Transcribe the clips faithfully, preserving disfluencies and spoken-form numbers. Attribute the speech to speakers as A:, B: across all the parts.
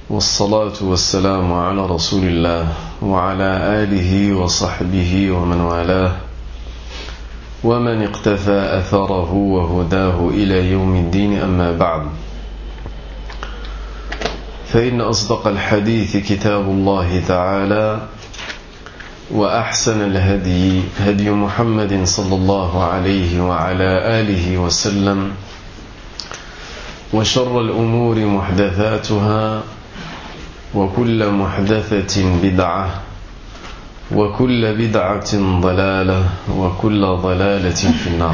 A: والصلاة والسلام على رسول الله وعلى آله وصحبه ومن والاه ومن اقتفى أثره وهداه إلى يوم الدين. أما بعد، فإن أصدق الحديث كتاب الله تعالى، وأحسن الهدي هدي محمد صلى الله عليه وعلى آله وسلم، وشر الأمور محدثاتها، وكل محدثة بدعة، وكل بدعة ضلالة، وكل ضلالة في النار.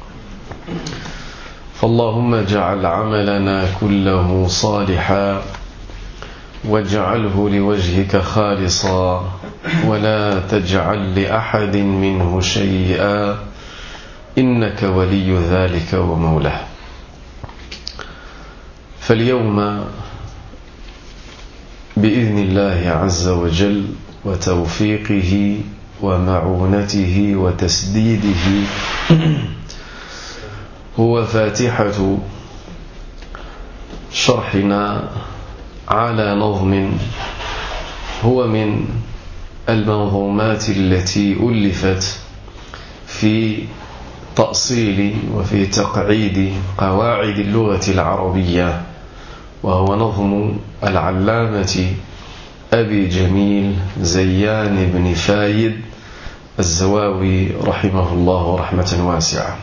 A: فاللهم اجعل عملنا كله صالحا، واجعله لوجهك خالصا، ولا تجعل لأحد منه شيئا، إنك ولي ذلك ومولاه. فاليوم بإذن الله عز وجل وتوفيقه ومعونته وتسديده هو فاتحة شرحنا على نظم هو من المنظومات التي ألفت في تأصيل وفي تقعيد قواعد اللغة العربية، وهو نظم العلامة أبي جميل زيان بن فايد الزواوي رحمه الله رحمة واسعة.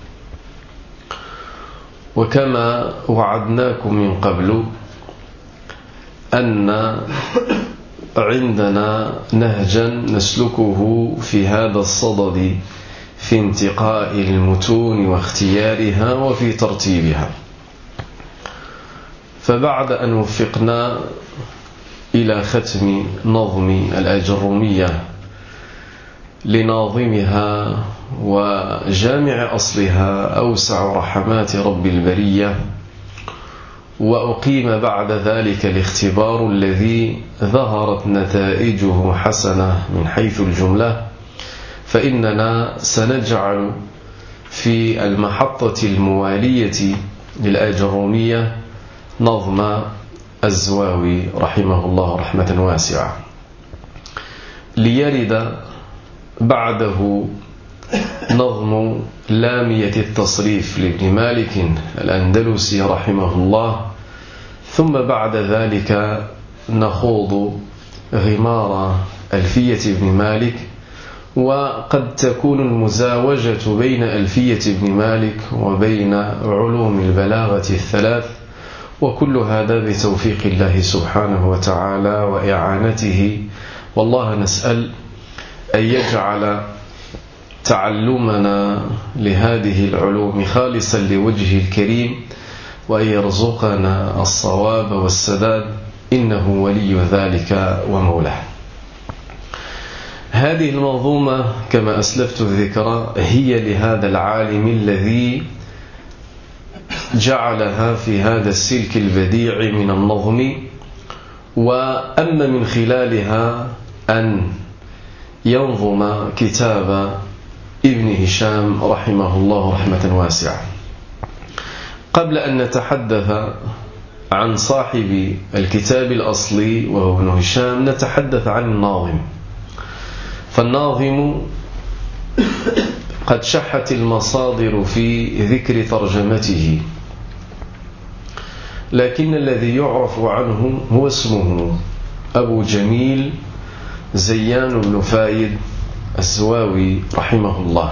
A: وكما وعدناكم من قبل أن عندنا نهجا نسلكه في هذا الصدد في انتقاء المتون واختيارها وفي ترتيبها. فبعد أن وفقنا إلى ختم نظم الأجرومية لناظمها وجامع أصلها أوسع رحمات رب البرية، وأقيم بعد ذلك الاختبار الذي ظهرت نتائجه حسنة من حيث الجملة، فإننا سنجعل في المحطة الموالية للأجرومية نظم الزواوي رحمه الله رحمة واسعة، ليرد بعده نظم لامية التصريف لابن مالك الأندلسي رحمه الله، ثم بعد ذلك نخوض غمار ألفية ابن مالك. وقد تكون المزاوجة بين ألفية ابن مالك وبين علوم البلاغة الثلاث، وكل هذا بتوفيق الله سبحانه وتعالى وإعانته. والله نسأل أن يجعل تعلمنا لهذه العلوم خالصا لوجهه الكريم، وأن يرزقنا الصواب والسداد، إنه ولي ذلك ومولاه. هذه المنظومة كما أسلفت الذكرى هي لهذا العالم الذي جعلها في هذا السلك البديع من النظم، وأما من خلالها أن ينظم كتاب ابن هشام رحمه الله رحمة واسعة. قبل أن نتحدث عن صاحب الكتاب الأصلي وهو ابن هشام، نتحدث عن الناظم. فالناظم قد شحت المصادر في ذكر ترجمته، لكن الذي يعرف عنه هو اسمه أبو جميل زيان بن فايد الزواوي رحمه الله.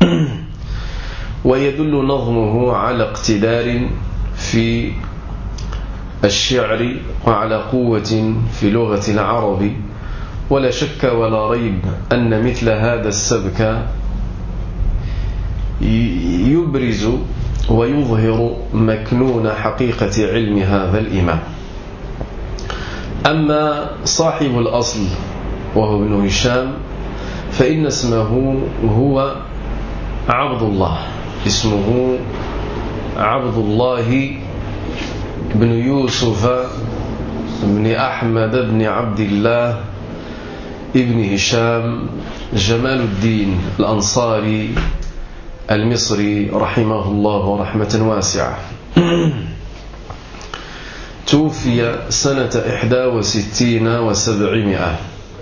A: ويدل نظمه على اقتدار في الشعر وعلى قوة في لغة العرب، ولا شك ولا ريب أن مثل هذا السبك يبرز ويظهر مكنون حقيقة علم هذا الإمام. أما صاحب الأصل وهو ابن هشام فإن اسمه هو عبد الله، اسمه عبد الله بن يوسف بن أحمد بن عبد الله ابن هشام جمال الدين الأنصاري المصري رحمه الله رحمة واسعة. توفي سنة إحدى وستين وسبعمائة.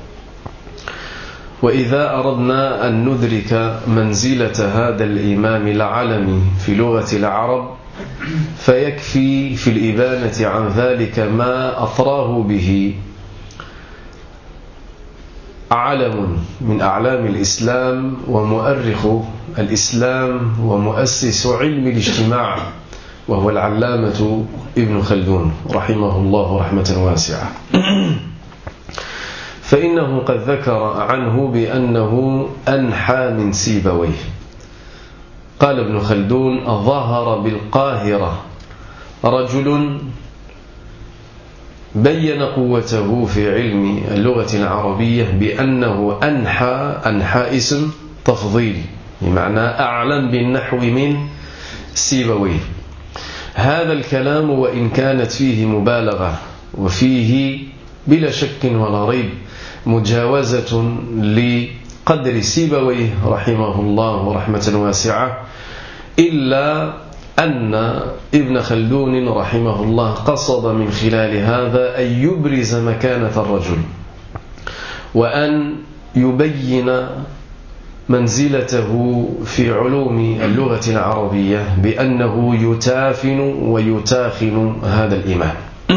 A: وإذا أردنا أن ندرك منزلة هذا الإمام العلمي في لغة العرب فيكفي في الإبانة عن ذلك ما أطراه به علم من أعلام الإسلام ومؤرخ الإسلام ومؤسس علم الاجتماع، وهو العلامة ابن خلدون رحمه الله رحمة واسعة. فإنه قد ذكر عنه بأنه أنحى من سيبويه. قال ابن خلدون: ظهر بالقاهرة رجل بين قوته في علم اللغة العربية بأنه أنحى، أنحى اسم تفضيل بمعنى أعلم بالنحو من سيبويه. هذا الكلام وإن كانت فيه مبالغة وفيه بلا شك ولا ريب مجاوزة لقدر سيبويه رحمه الله رحمة واسعة، إلا أن ابن خلدون رحمه الله قصد من خلال هذا أن يبرز مكانة الرجل وأن يبين منزلته في علوم اللغة العربية بأنه يتافن ويتاخن هذا الإمام.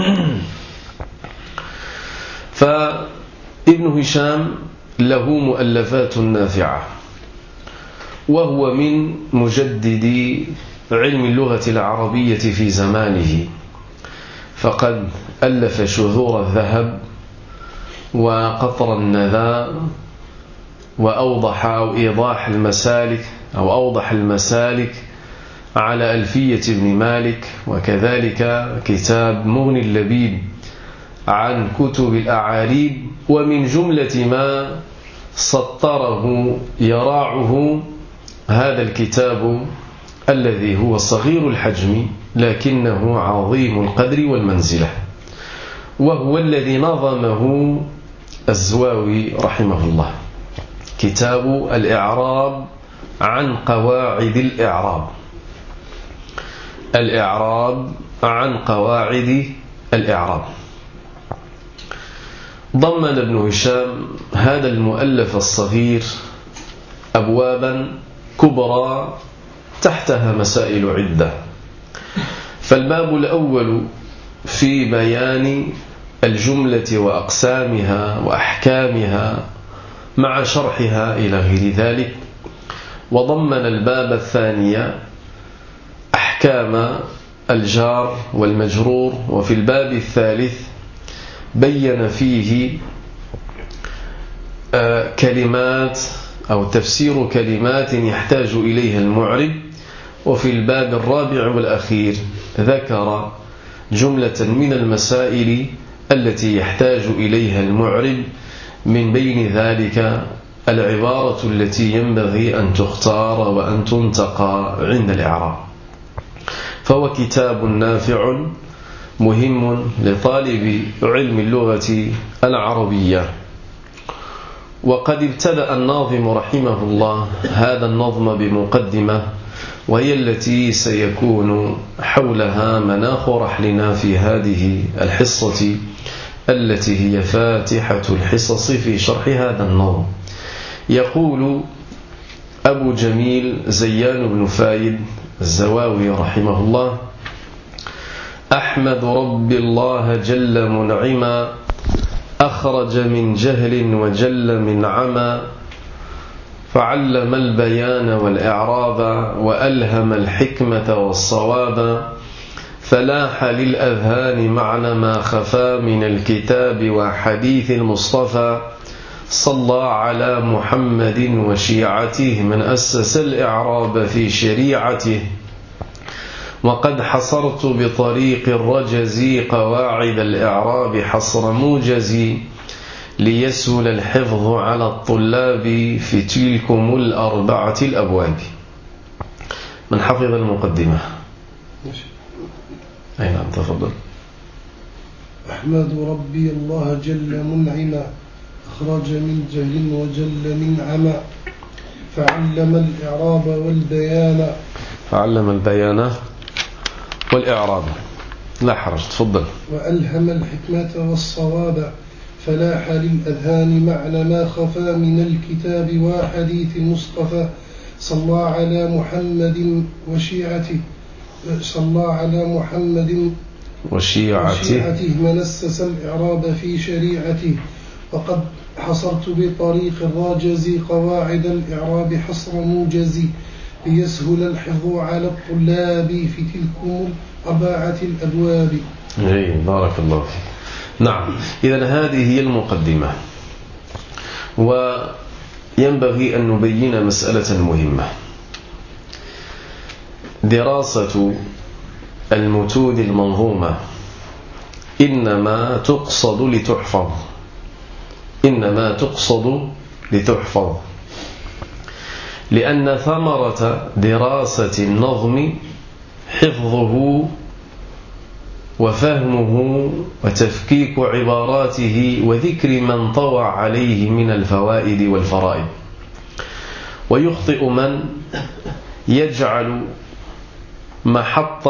A: فابن هشام له مؤلفات نافعة، وهو من مجددي علم اللغة العربية في زمانه، فقد ألف شذور الذهب وقطر الندى وأوضح أو إيضاح المسالك أو أوضح المسالك على ألفية ابن مالك، وكذلك كتاب مغني اللبيب عن كتب الأعاريب. ومن جملة ما سطره يراعه هذا الكتاب الذي هو صغير الحجم لكنه عظيم القدر والمنزلة، وهو الذي نظمه الزواوي رحمه الله، كتاب الإعراب عن قواعد الإعراب. الإعراب عن قواعد الإعراب. ضمن ابن هشام هذا المؤلف الصغير أبوابا كبرى تحتها مسائل عدة. فالباب الأول في بيان الجملة وأقسامها وأحكامها مع شرحها إلى غير ذلك. وضمن الباب الثاني أحكام الجار والمجرور. وفي الباب الثالث بين فيه كلمات أو تفسير كلمات يحتاج إليها المعرب. وفي الباب الرابع والأخير ذكر جملة من المسائل التي يحتاج إليها المعرب، من بين ذلك العبارة التي ينبغي أن تختار وأن تنتقى عند الإعراب. فهو كتاب نافع مهم لطالب علم اللغة العربية. وقد ابتدأ الناظم رحمه الله هذا النظم بمقدمة، وهي التي سيكون حولها مناخ رحلنا في هذه الحصة التي هي فاتحة الحصص في شرح هذا النظم. يقول أبو جميل زيان بن فايد الزواوي رحمه الله: أحمد رب الله جل منعما، أخرج من جهل وجل من عمى، فعلم البيان والإعراب وألهم الحكمة والصواب، فلاح للأذهان معنى ما خفى من الكتاب وحديث المصطفى، صلى على محمد وشيعته من أسس الإعراب في شريعته، وقد حصرت بطريق الرجز قواعد الإعراب حصر موجز، ليسهل الحفظ على الطلاب في تلكم الأربعة الأبواب. من حفظ المقدمة؟ أي نعم، تفضل.
B: أحمد ربي الله جل منعما، أخرج من جهل وجل من عمى، فعلم الإعراب والبيان
A: فعلم البيان والإعراب. لا حرج، تفضل.
B: وألهم الحكمة والصواب فلاح للأذهان معنى ما خفى من الكتاب وحديث المصطفى صلى على محمد وشيعته صلى على محمد
A: وشيعته,
B: وشيعته منسس الإعراب في شريعته. وقد حصرت بطريق الراجز قواعد الإعراب حصر موجز ليسهل الحفظ على الطلاب في تلكم أربعة الأبواب.
A: أي بارك الله فيك. نعم، إذن هذه هي المقدمة، وينبغي أن نبين مسألة مهمة. دراسة المتون المنظومة إنما تقصد لتحفظ إنما تقصد لتحفظ لأن ثمرة دراسة النظم حفظه وفهمه وتفكيك عباراته وذكر من طوى عليه من الفوائد والفرائد. ويخطئ من يجعل محط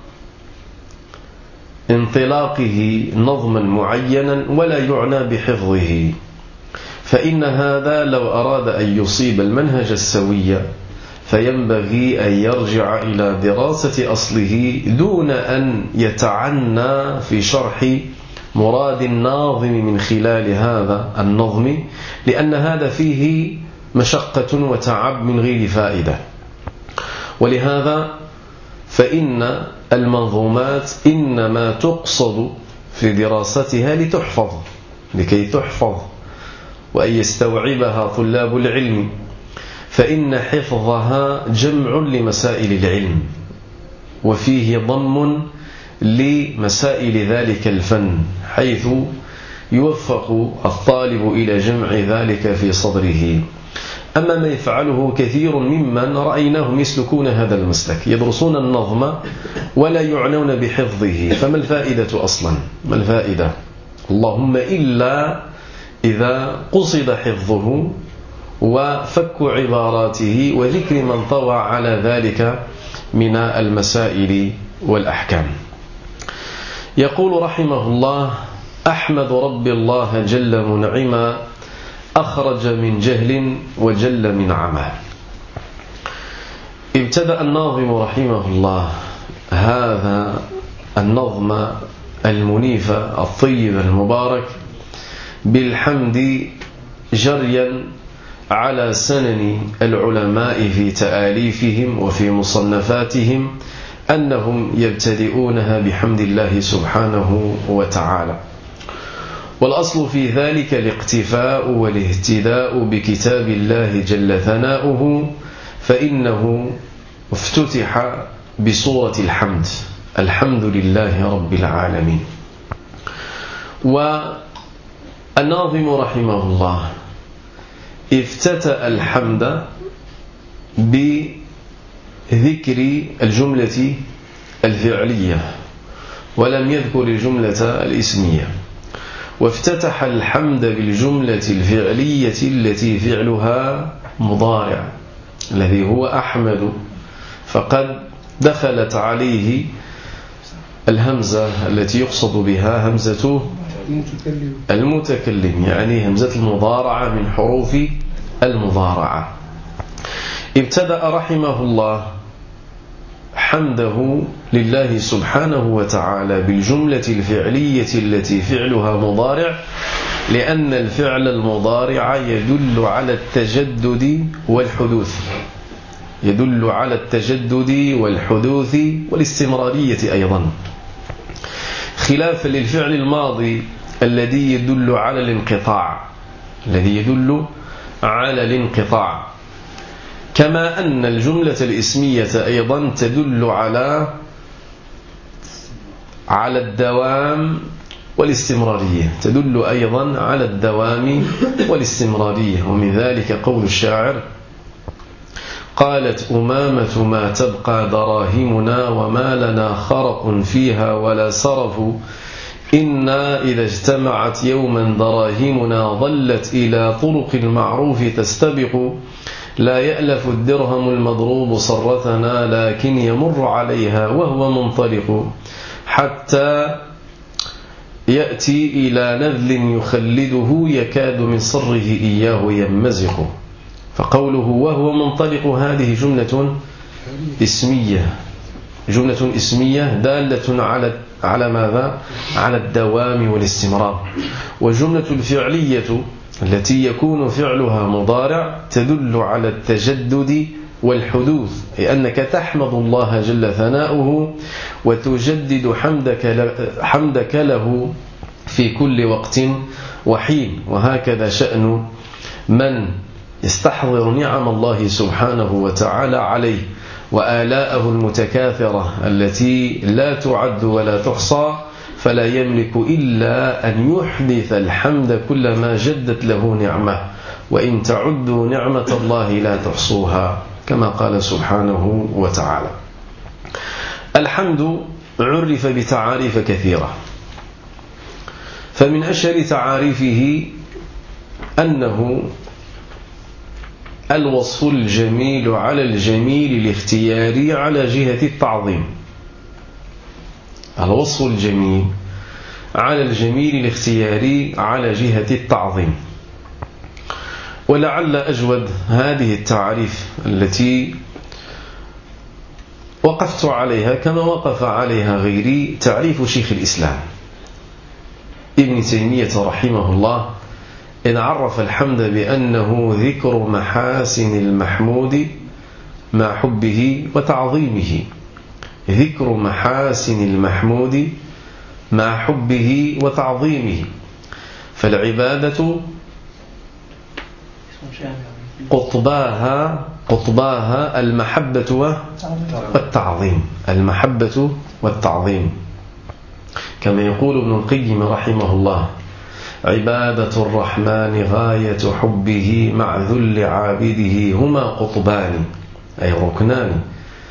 A: انطلاقه نظما معينا ولا يعنى بحفظه، فإن هذا لو أراد أن يصيب المنهج السوي فينبغي أن يرجع إلى دراسة أصله دون أن يتعنى في شرح مراد الناظم من خلال هذا النظم، لأن هذا فيه مشقة وتعب من غير فائدة. ولهذا فإن المنظومات إنما تقصد في دراستها لتحفظ، لكي تحفظ وأن يستوعبها طلاب العلم، فإن حفظها جمع لمسائل العلم وفيه ضم لمسائل ذلك الفن، حيث يوفق الطالب إلى جمع ذلك في صدره. أما ما يفعله كثير ممن رأيناهم يسلكون هذا المسلك، يدرسون النظم ولا يعنون بحفظه، فما الفائدة أصلا؟ ما الفائدة؟ اللهم إلا إذا قصد حفظه وفك عباراته وذكر من طوى على ذلك من المسائل والأحكام. يقول رحمه الله: أحمد رب الله جل منعما أخرج من جهل وجل من عمى. ابتدأ الناظم رحمه الله هذا النظم المنيف الطيب المبارك بالحمد جريا على سنن العلماء في تآليفهم وفي مصنفاتهم أنهم يبتدئونها بحمد الله سبحانه وتعالى. والأصل في ذلك الاقتفاء والاهتداء بكتاب الله جل ثناؤه، فإنه افتتح بصورة الحمد، الحمد لله رب العالمين. والناظم رحمه الله افتتأ الحمد بذكر الجملة الفعلية ولم يذكر الجملة الاسمية، وافتتح الحمد بالجملة الفعلية التي فعلها مضارع الذي هو أحمد، فقد دخلت عليه الهمزة التي يقصد بها همزة المتكلم، يعني همزة المضارعة من حروف المضارعة. ابتدأ رحمه الله حمده لله سبحانه وتعالى بالجملة الفعلية التي فعلها مضارع، لأن الفعل المضارع يدل على التجدد والحدوث يدل على التجدد والحدوث والاستمرارية أيضا، خلافا للفعل الماضي الذي يدل على الانقطاع الذي يدل على الانقطاع كما أن الجملة الاسمية أيضا تدل على على الدوام والاستمرارية تدل أيضا على الدوام والاستمرارية. ومن ذلك قول الشاعر: قالت أمامة ما تبقى دراهمنا وما لنا خرق فيها ولا سرف، إنا إذا اجتمعت يوما دراهمنا ظلت إلى طرق المعروف تستبق، لا يألف الدرهم المضروب صرتنا لكن يمر عليها وهو منطلق، حتى يأتي إلى نذل يخلده يكاد من صره إياه يمزق. فقوله وهو منطلق هذه جملة اسمية جملة اسمية دالة على على ماذا؟ على الدوام والاستمرار. وجملة الفعلية التي يكون فعلها مضارع تدل على التجدد والحدوث، لأنك تحمد الله جل ثناؤه وتجدد حمدك حمدك له في كل وقت وحين. وهكذا شأن من يستحضر نعم الله سبحانه وتعالى عليه وآلاءه المتكاثرة التي لا تعد ولا تحصى، فلا يملك إلا أن يحدث الحمد كلما جدت له نعمة، وإن تعدوا نعمة الله لا تحصوها، كما قال سبحانه وتعالى. الحمد عرف بتعاريف كثيرة، فمن أشهر تعاريفه أنه الوصف الجميل على الجميل الاختياري على جهة التعظيم. الوصف الجميل على الجميل الاختياري على جهة التعظيم. ولعل أجود هذه التعاريف التي وقفت عليها كما وقف عليها غيري تعريف شيخ الإسلام ابن تيمية رحمه الله، إن عرف الحمد بأنه ذكر محاسن المحمود مع حبه وتعظيمه. ذكر محاسن المحمود مع حبه وتعظيمه. فالعبادة قطباها قطباها المحبة والتعظيم المحبة والتعظيم كما يقول ابن القيم رحمه الله: عبادة الرحمن غاية حبه مع ذل عابده هما قطبان أي ركنان.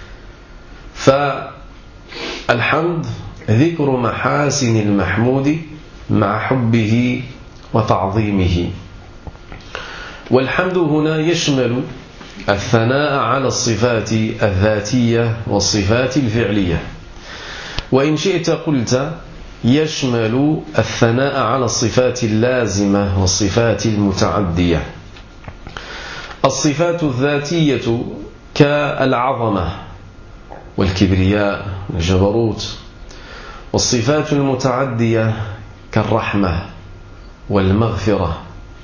A: فالحمد ذكر محاسن المحمود مع حبه وتعظيمه. والحمد هنا يشمل الثناء على الصفات الذاتية والصفات الفعلية، وإن شئت قلت يشمل الثناء على الصفات اللازمة والصفات المتعدية. الصفات الذاتية كالعظمة والكبرياء والجبروت، والصفات المتعدية كالرحمة والمغفرة.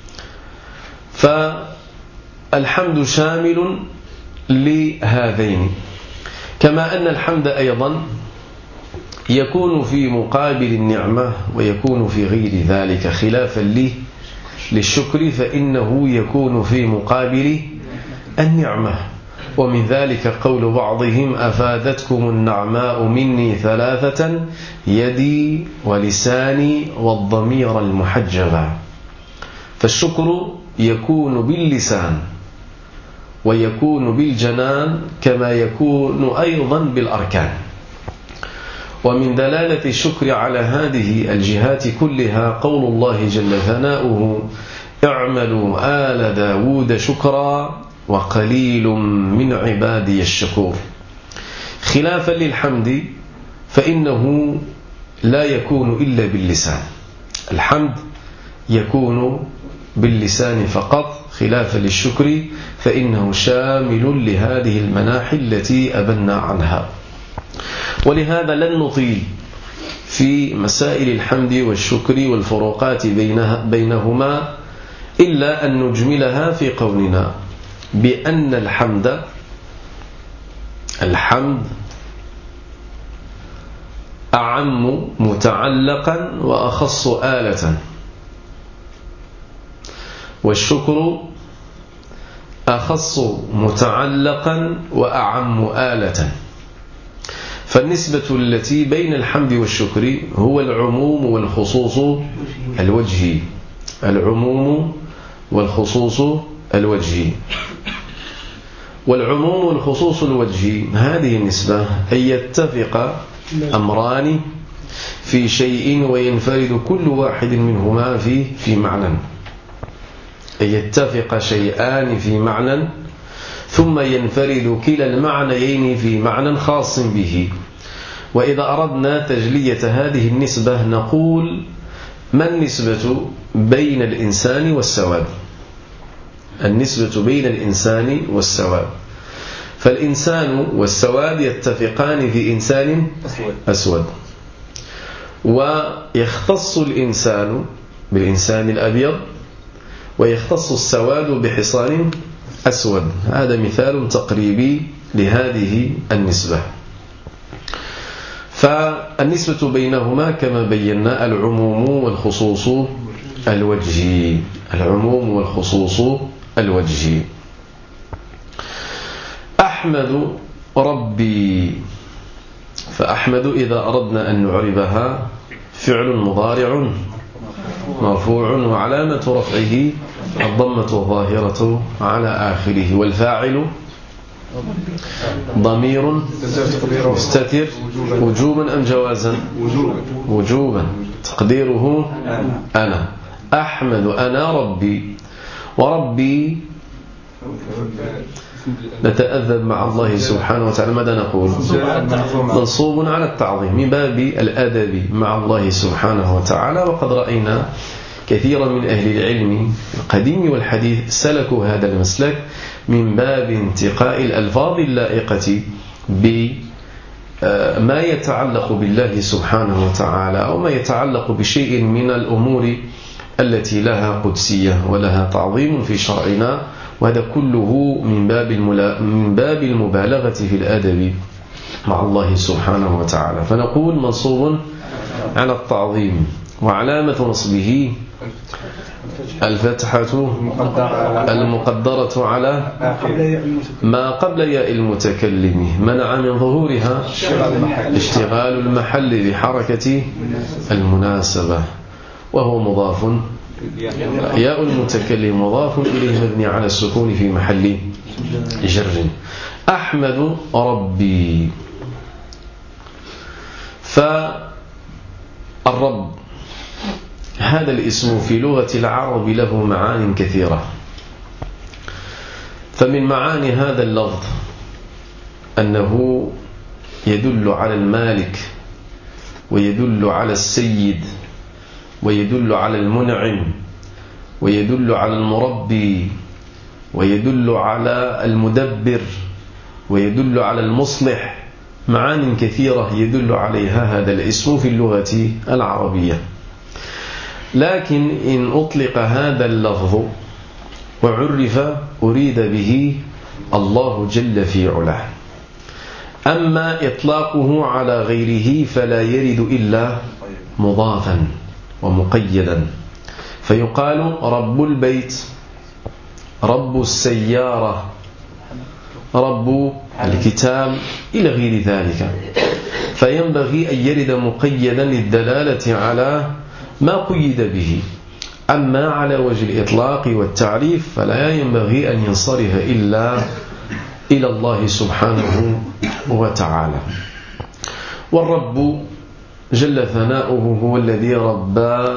A: فالحمد شامل لهذين، كما أن الحمد أيضا يكون في مقابل النعمة ويكون في غير ذلك، خلافا له للشكر فإنه يكون في مقابل النعمة. ومن ذلك قول بعضهم: أفادتكم النعماء مني ثلاثة يدي ولساني والضمير المحجبة. فالشكر يكون باللسان ويكون بالجنان كما يكون أيضا بالأركان. ومن دلالة الشكر على هذه الجهات كلها قول الله جل ثناؤه: اعملوا آل داود شكرا وقليل من عبادي الشكور. خلافا للحمد فإنه لا يكون إلا باللسان. الحمد يكون باللسان فقط، خلافا للشكر فإنه شامل لهذه المناحي التي أبنا عنها. ولهذا لن نطيل في مسائل الحمد والشكر والفروقات بينهما إلا أن نجملها في قولنا بأن الحمد الحمد أعم متعلقا وأخص آلة، والشكر أخص متعلقا وأعم آلة. فالنسبة التي بين الحمد والشكر هو العموم والخصوص الوجهي العموم والخصوص الوجهي. والعموم والخصوص الوجهي هذه النسبة أن يتفق أمران في شيء وينفرد كل واحد منهما في في معنى، أن يتفق شيئان في معنى ثم ينفرد كلا المعنيين في معنى خاص به. وإذا أردنا تجلية هذه النسبة نقول ما النسبة بين الإنسان والسواد؟ النسبة بين الإنسان والسواد، فالإنسان والسواد يتفقان في إنسان أسود، ويختص الإنسان بالإنسان الأبيض، ويختص السواد بحصان أسود. هذا مثال تقريبي لهذه النسبة. فالنسبة بينهما كما بينا العموم والخصوص الوجهي، العموم والخصوص الوجهي. أحمد ربي، فأحمد إذا أردنا أن نعربها فعل مضارع مرفوع وعلامة رفعه الضمة الظاهرة على آخره، والفاعل ضمير مستتر وجوبا أم جوازا؟ وجوبا، تقديره أنا. أحمد أنا ربي، وربي نتأذب مع الله سبحانه وتعالى. ماذا نقول؟ منصوب على التعظيم من باب الأدب مع الله سبحانه وتعالى. وقد رأينا كثيرا من أهل العلم القديم والحديث سلكوا هذا المسلك من باب انتقاء الألفاظ اللائقة بما يتعلق بالله سبحانه وتعالى، أو ما يتعلق بشيء من الأمور التي لها قدسية ولها تعظيم في شرعنا، وهذا كله من باب من باب المبالغة في الأدب مع الله سبحانه وتعالى. فنقول منصوب على التعظيم، وعلامة نصبه الفتحة المقدرة على ما قبل ياء المتكلم، منع من ظهورها اشتغال المحل بحركة المناسبة، وهو مضاف، ياء المتكلم مضاف إليه مبني على السكون في محل جر. أحمد ربي، فالرب هذا الاسم في لغة العرب له معاني كثيرة. فمن معاني هذا اللفظ أنه يدل على المالك، ويدل على السيد، ويدل على المنعم، ويدل على المربي، ويدل على المدبر، ويدل على المصلح. معان كثيرة يدل عليها هذا الاسم في اللغة العربية. لكن إن أطلق هذا اللفظ وعرف أريد به الله جل في علاه. أما إطلاقه على غيره فلا يرد إلا مضافا ومقيدا، فيقال رب البيت، رب السيارة، رب الكتاب إلى غير ذلك. فينبغي أن يرد مقيدا للدلالة على ما قيد به. أما على وجه الإطلاق والتعريف فلا ينبغي أن ينصرف إلا إلى الله سبحانه وتعالى. والرب جل ثناؤه هو الذي ربى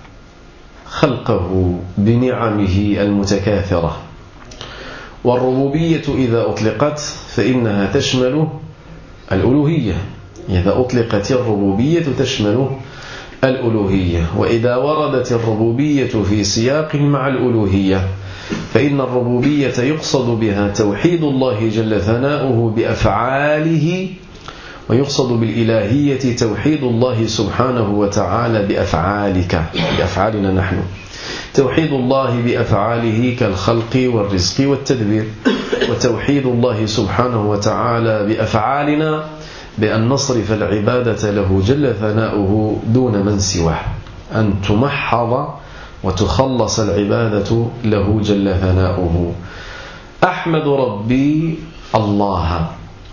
A: خلقه بنعمه المتكاثرة. والربوبية إذا أطلقت فإنها تشمل الألوهية، إذا أطلقت الربوبية تشمل الألوهية. وإذا وردت الربوبية في سياق مع الألوهية فإن الربوبية يقصد بها توحيد الله جل ثناؤه بأفعاله، ويقصد بالإلهية توحيد الله سبحانه وتعالى بأفعالك، بأفعالنا نحن، توحيد الله بأفعاله كالخلق والرزق والتدبير، وتوحيد الله سبحانه وتعالى بأفعالنا بأن نصرف العبادة له جل ثناؤه دون من سواه، أن تمحض وتخلص العبادة له جل ثناؤه. أحمد ربي الله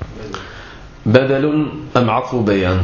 A: بدل أم عطف بيان؟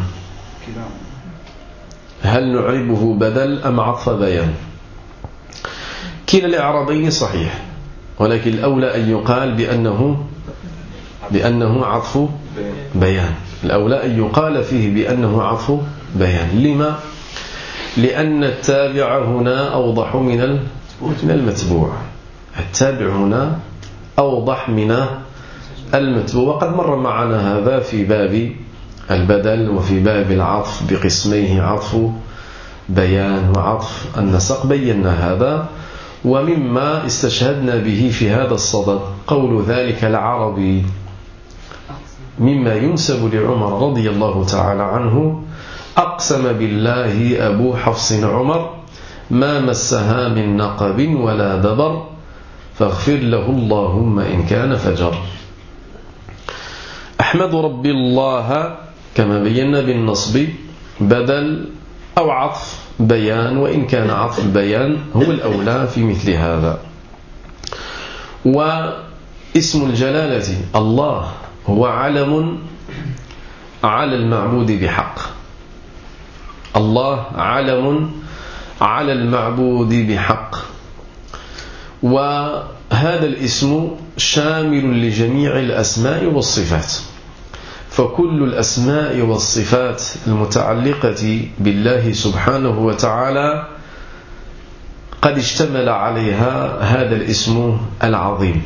A: هل نعربه بدل أم عطف بيان؟ كلا الإعرابين صحيح، ولكن الأولى أن يقال بأنه بأنه عطف بيان، الأولى أن يقال فيه بأنه عطف بيان. لما؟ لأن التابع هنا أوضح من المتبوع، التابع هنا أوضح من المتبوع. وقد مر معنا هذا في باب البدل، وفي باب العطف بقسميه عطف بيان وعطف النسق بينا هذا. ومما استشهدنا به في هذا الصدد قول ذلك العربي مما ينسب لعمر رضي الله تعالى عنه: أقسم بالله أبو حفص عمر ما مسها من نقب ولا دبر فاغفر له اللهم إن كان فجر. أحمد ربي الله كما بينا بالنصب بدل أو عطف بيان، وإن كان عطف البيان هو الأولى في مثل هذا. واسم الجلالة الله هو علم على المعبود بحق. الله علم على المعبود بحق، وهذا الاسم شامل لجميع الأسماء والصفات، فكل الأسماء والصفات المتعلقة بالله سبحانه وتعالى قد اشتمل عليها هذا الاسم العظيم.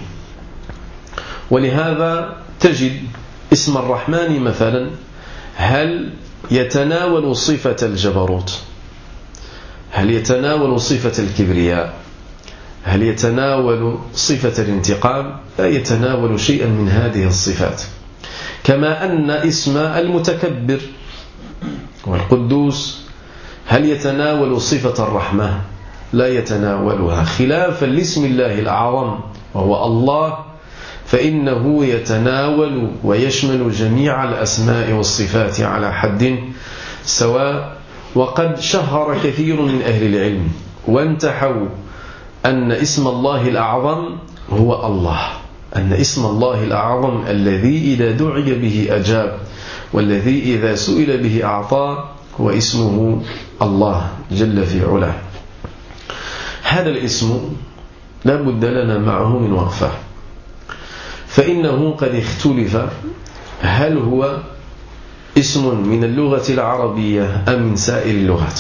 A: ولهذا تجد اسم الرحمن مثلا هل يتناول صفة الجبروت؟ هل يتناول صفة الكبرياء؟ هل يتناول صفة الانتقام؟ لا يتناول شيئا من هذه الصفات. كما أن اسم المتكبر والقدوس هل يتناول صفة الرحمة؟ لا يتناولها، خلافا لاسم الله الأعظم وهو الله، فإنه يتناول ويشمل جميع الأسماء والصفات على حد سواء. وقد شهر كثير من أهل العلم وانتحوا أن اسم الله الأعظم هو الله، أن اسم الله الأعظم الذي إذا دعي به أجاب والذي إذا سئل به أعطى هو اسمه الله جل في علاه. هذا الاسم لا بد لنا معه من وقفة، فإنه قد اختلف هل هو اسم من اللغة العربية أم من سائر اللغات.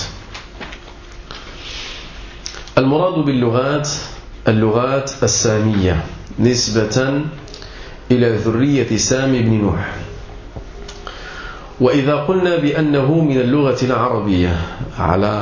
A: المراد باللغات اللغات السامية نسبة إلى ذرية سام بن نوح. وإذا قلنا بأنه من اللغة العربية على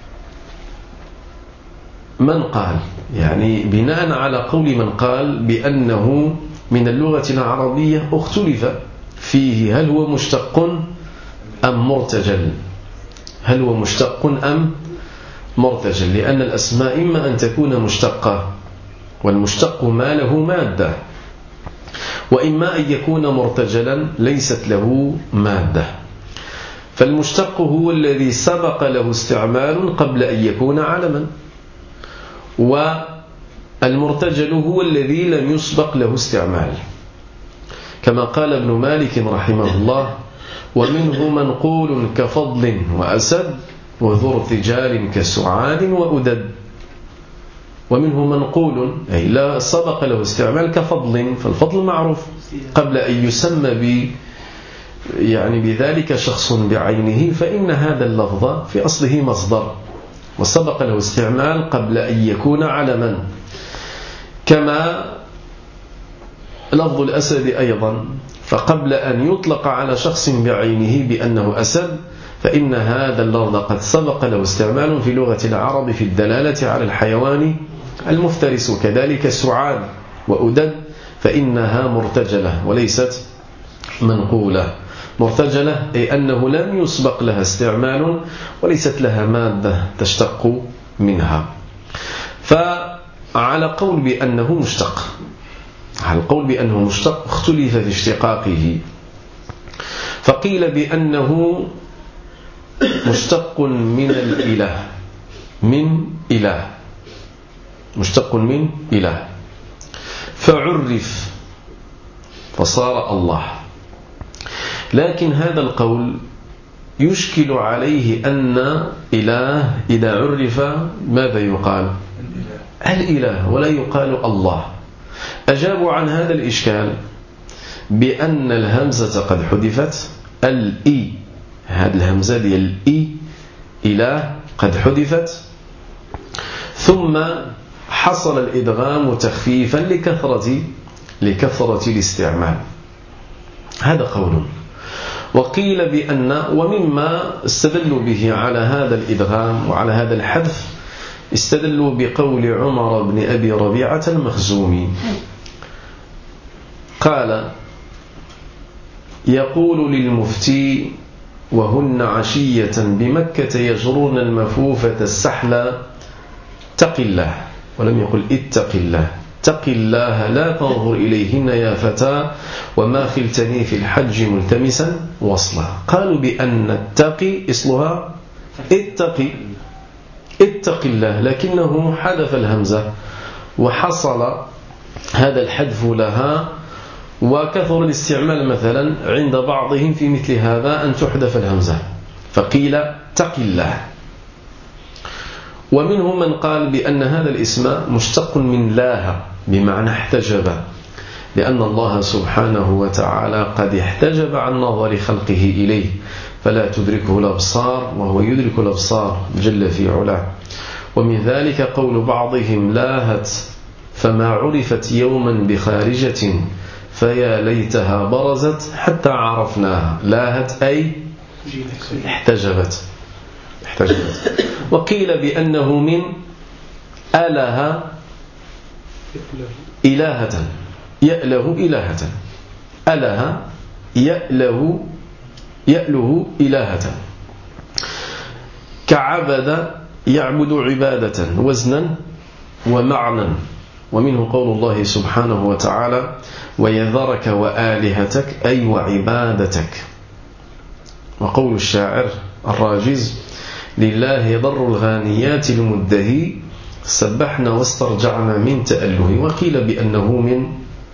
A: من قال، يعني بناء على قول من قال بأنه من اللغة العربية، اختلف فيه هل هو مشتق أم مرتجل، هل هو مشتق أم مرتجل، لأن الأسماء إما أن تكون مشتقة والمشتق ما له مادة، وإما أن يكون مرتجلا ليست له مادة. فالمشتق هو الذي سبق له استعمال قبل أن يكون علما، والمرتجل هو الذي لم يسبق له استعمال، كما قال ابن مالك رحمه الله: ومنه منقول كفضل وأسد وذو ارتجال كسعاد وأدد. ومنه منقول أي لا سبق له استعمال كفضل، فالفضل معروف قبل أن يسمى ب يعني بذلك شخص بعينه، فإن هذا اللفظ في أصله مصدر وسبق له استعمال قبل أن يكون علما. كما لفظ الأسد أيضا، فقبل أن يطلق على شخص بعينه بأنه أسد فإن هذا اللفظ قد سبق له استعمال في لغة العرب في الدلالة على الحيوان المفترس. كذلك سعاد وأدد فإنها مرتجلة وليست منقولة. مرتجلة أي أنه لم يسبق لها استعمال وليست لها مادة تشتق منها. فعلى قول بأنه مشتق، على القول بأنه مشتق اختلف في اشتقاقه، فقيل بأنه مشتق من الإله، من إله، مشتق من إله، فعرف فصار الله. لكن هذا القول يشكل عليه أن إله إذا عرف ماذا يقال؟ الإله ولا يقال الله. أجابوا عن هذا الإشكال بأن الهمزة قد حذفت، الإي، هذه الهمزة ديال الإي إله قد حذفت، ثم حصل الإدغام تخفيفا لكثرة لكثرة الاستعمال. هذا قول. وقيل بأن ومما استدلوا به على هذا الإدغام وعلى هذا الحذف استدلوا بقول عمر بن أبي ربيعة المخزومي قال يقول للمفتي وهن عشية بمكة يجرون المفوفة السحلى اتق الله، ولم يقل اتق الله، اتق الله لا تنظر إليهن يا فتى وما خلتني في الحج ملتمسا وصلا. قالوا بأن اتقي اصلها اتقي اتق الله، لكنه حذف الهمزة وحصل هذا الحذف لها، وكثر الاستعمال مثلا عند بعضهم في مثل هذا أن تحذف الهمزة فقيل اتق الله. ومنهم من قال بأن هذا الاسم مشتق من لاه بمعنى احتجب، لأن الله سبحانه وتعالى قد احتجب عن نظر خلقه إليه فلا تدركه الأبصار وهو يدرك الأبصار جل في علاه. ومن ذلك قول بعضهم لاهت فما عرفت يوما بخارجة فيا ليتها برزت حتى عرفناها. لاهت أي احتجبت احتجبت. وقيل بأنه من أله إلهة يأله إلهة، أله يأله يأله إلهة، كعبد يعبد عبادة وزنا ومعنى. ومنه قول الله سبحانه وتعالى ويذرك وآلهتك أي وعبادتك. وقول الشاعر الراجز لله ضر الغانيات المدهي سبحنا واسترجعنا من تأله. وقيل بأنه من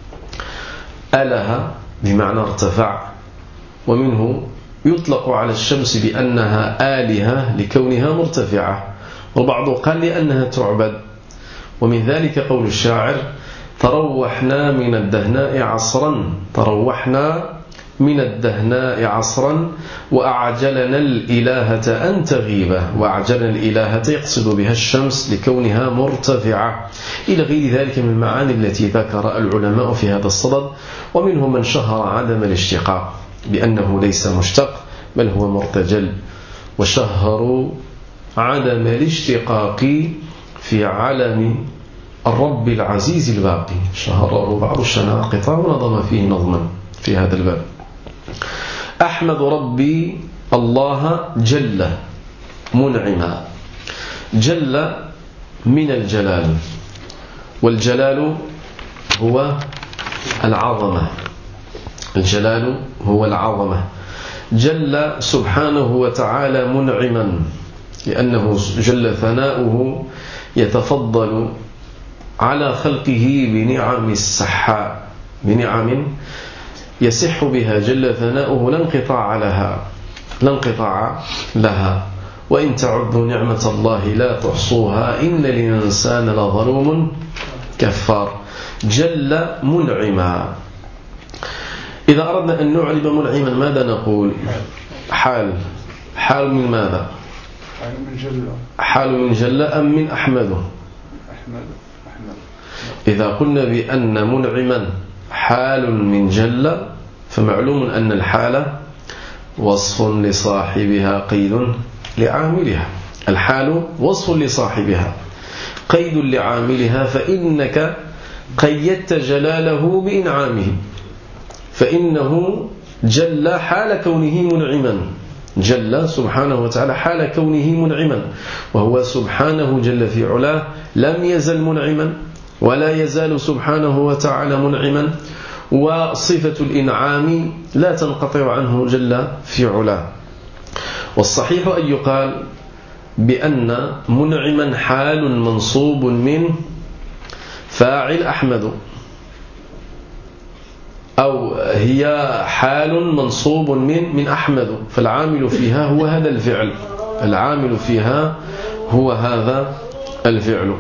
A: أله بمعنى ارتفع. ومنه يطلق على الشمس بأنها آلهة لكونها مرتفعة، وبعض قال لأنها تعبد. ومن ذلك قول الشاعر تروحنا من الدهناء عصرا تروحنا من الدهناء عصرا وأعجلنا الإلهة أن تغيبه. وأعجلنا الإلهة يقصد بها الشمس لكونها مرتفعة إلى غير ذلك من المعاني التي ذكر العلماء في هذا الصدد. ومنهم من شهر عدم الاشتقاق بأنه ليس مشتق بل هو مرتجل، وشهروا عدم الاشتقاق في علم الرب العزيز الباقي، شهره بعض الشناقطة ونظم فيه نظما في هذا الباب. أحمد ربي الله جل منعما. جل من الجلال، والجلال هو العظمة، الجلال هو العظمة. جل سبحانه وتعالى منعما لأنه جل ثناؤه يتفضل على خلقه بنعم السحاء، بنعم يسح بها جل ثناؤه لا انقطاع لها لا انقطاع لها. وإن تعدوا نعمة الله لا تحصوها إن الإنسان لظلوم كفار. جل منعما. إذا أردنا أن نعرب منعما ماذا نقول؟ حال. حال من ماذا؟
C: حال من جل.
A: حال من جل أم من أحمده؟
C: أحمد. أحمد.
A: إذا قلنا بأن منعما حال من جل فمعلوم أن الحال وصف لصاحبها قيد لعاملها. الحال وصف لصاحبها قيد لعاملها، فإنك قيدت جلاله بإنعامه، فإنه جل حال كونه منعما. جل سبحانه وتعالى حال كونه منعما، وهو سبحانه جل في علاه لم يزل منعما ولا يزال سبحانه وتعالى منعما، وصفة الإنعام لا تنقطع عنه جل في علاه. والصحيح أن يقال بأن منعما حال منصوب من فاعل أحمد، أو هي حال منصوب من من أحمد، فالعامل فيها هو هذا الفعل، العامل فيها هو هذا الفعل.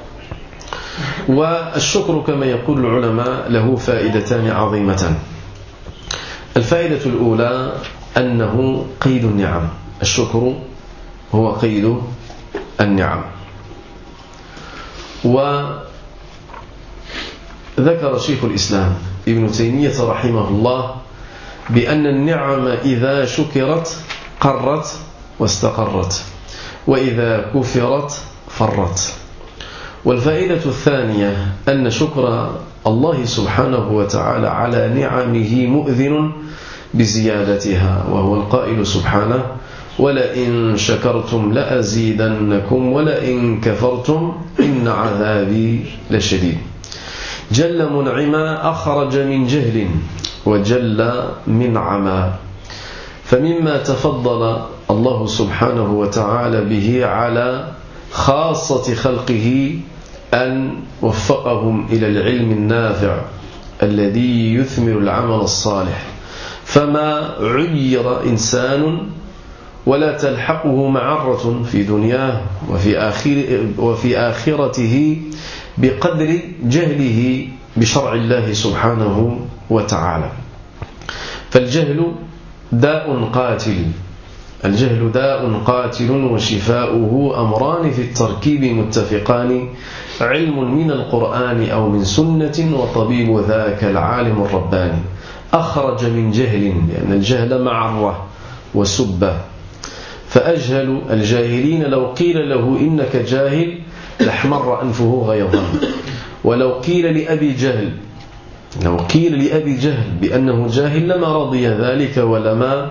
A: والشكر كما يقول العلماء له فائدتان عظيمتان. الفائدة الأولى أنه قيد النعم، الشكر هو قيد النعم. وذكر شيخ الإسلام ابن تيمية رحمه الله بأن النعم إذا شكرت قرت واستقرت، وإذا كفرت فرت. والفائدة الثانية أن شكر الله سبحانه وتعالى على نعمه مؤذن بزيادتها، وهو القائل سبحانه: ولئن شكرتم لأزيدنكم ولئن كفرتم إن عذابي لشديد. جل منعما أخرج من جهل وجل من عمى. فمما تفضل الله سبحانه وتعالى به على خاصة خلقه أن وفقهم إلى العلم النافع الذي يثمر العمل الصالح، فما عير إنسان ولا تلحقه معرة في دنياه وفي, آخر وفي آخرته بقدر جهله بشرع الله سبحانه وتعالى. فالجهل داء قاتل، الجهل داء قاتل وشفاؤه أمران في التركيب متفقان: علم من القرآن أو من سنة، وطبيب ذاك العالم الرباني. أخرج من جهل، لأن الجهل معرة وسبة، فأجهل الجاهلين لو قيل له إنك جاهل لاحمر أنفه غيظا. ولو قيل لأبي جهل لو قيل لأبي جهل بأنه جاهل لما رضي ذلك ولما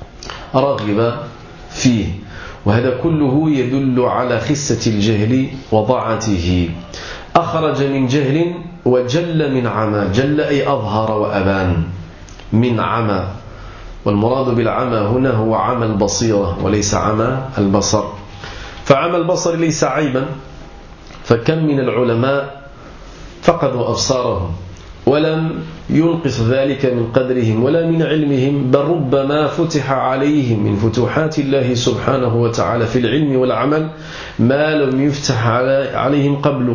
A: رغب فيه. وهذا كله يدل على خسة الجهل وضعته. أخرج من جهل وجل من عمى. جل أي أظهر وأبان من عمى، والمراد بالعمى هنا هو عمى البصيرة وليس عمى البصر. فعمى البصر ليس عيبا، فكم من العلماء فقدوا أبصارهم ولم ينقص ذلك من قدرهم ولا من علمهم، بل ربما فتح عليهم من فتوحات الله سبحانه وتعالى في العلم والعمل ما لم يفتح عليهم قبل.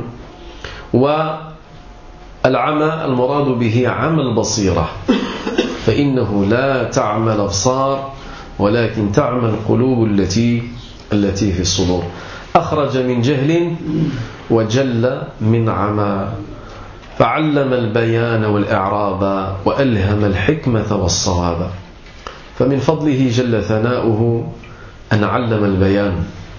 A: والعمى المراد به عمى البصيرة، فإنه لا تعمى الأبصار ولكن تعمى القلوب التي التي في الصدور. أخرج من جهل وجل من عمى، فعلم البيان والإعراب وألهم الحكمة والصواب. فمن فضله جل ثناؤه أن علم البيان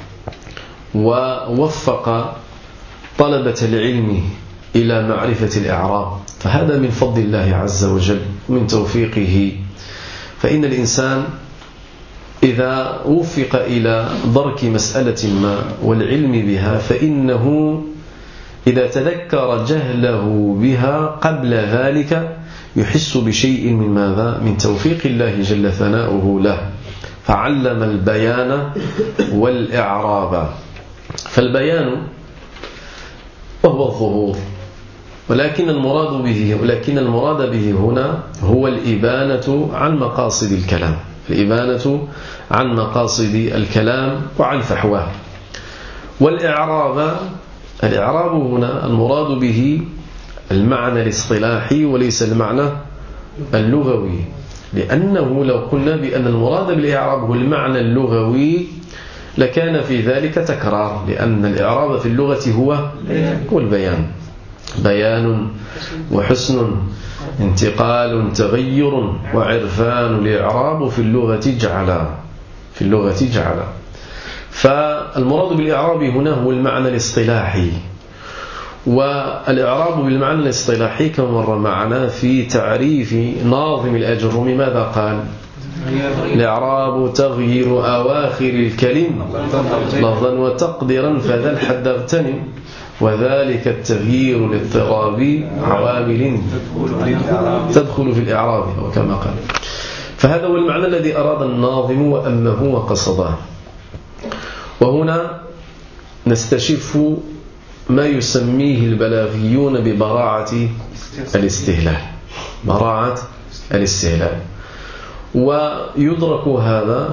A: ووفق طلبة العلم إلى معرفة الإعراب، فهذا من فضل الله عز وجل من توفيقه. فإن الإنسان إذا وفق إلى درك مسألة ما والعلم بها، فإنه إذا تذكر جهله بها قبل ذلك يحس بشيء من ماذا؟ من توفيق الله جل ثناؤه له. فعلم البيان والإعراب. فالبيان وهو الظهور، ولكن المراد به ولكن المراد به هنا هو الإبانة عن مقاصد الكلام، الإبانة عن مقاصد الكلام وعن فحواه. والإعراب الإعراب هنا المراد به المعنى الاصطلاحي وليس المعنى اللغوي، لأنه لو قلنا بأن المراد بالإعراب هو المعنى اللغوي لكان في ذلك تكرار، لأن الإعراب في اللغة هو هو البيان، بيان وحسن، انتقال، تغير وعرفان. الإعراب في اللغة جعلا في اللغة جعلا فالمراد بالإعراب هنا هو المعنى الاصطلاحي. والإعراب بالمعنى الاصطلاحي كما مر معنا في تعريف ناظم الأجرم ماذا قال؟ الإعراب تغيير أواخر الكلم لفظا وتقديرا فذا الحد اغتنم، وذلك التغيير لاضطراب عوامل تدخل في الإعراب وكما قال. فهذا هو المعنى الذي أراد الناظم وأمه وقصده. وهنا نستشف ما يسميه البلاغيون ببراعة الاستهلال، براعة الاستهلال. ويدرك هذا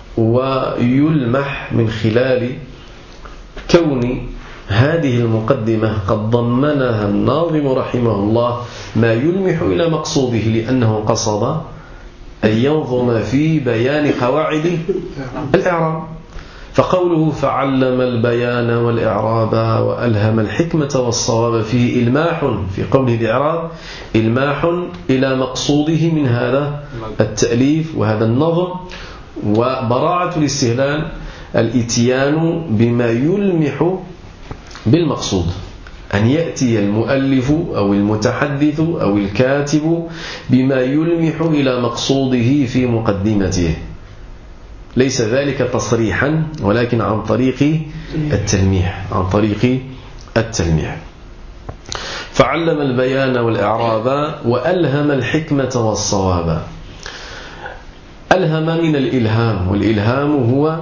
A: ويلمح من خلال كون هذه المقدمة قد ضمنها الناظم رحمه الله ما يلمح إلى مقصوده، لأنه قصد أن ينظم في بيان قواعد الإعراب. فقوله فعلم البيان والإعراب وألهم الحكمة والصواب فيه إلماح في قوله الإعراب إلماح إلى مقصوده من هذا التأليف وهذا النظم، وبراعة الاستهلال الإتيان بما يلمح بالمقصود، أن يأتي المؤلف أو المتحدث أو الكاتب بما يلمح إلى مقصوده في مقدمته، ليس ذلك تصريحا ولكن عن طريق التلميح عن طريق التلميح. فعلم البيان والإعراب وألهم الحكمة والصواب. ألهم من الإلهام، والإلهام هو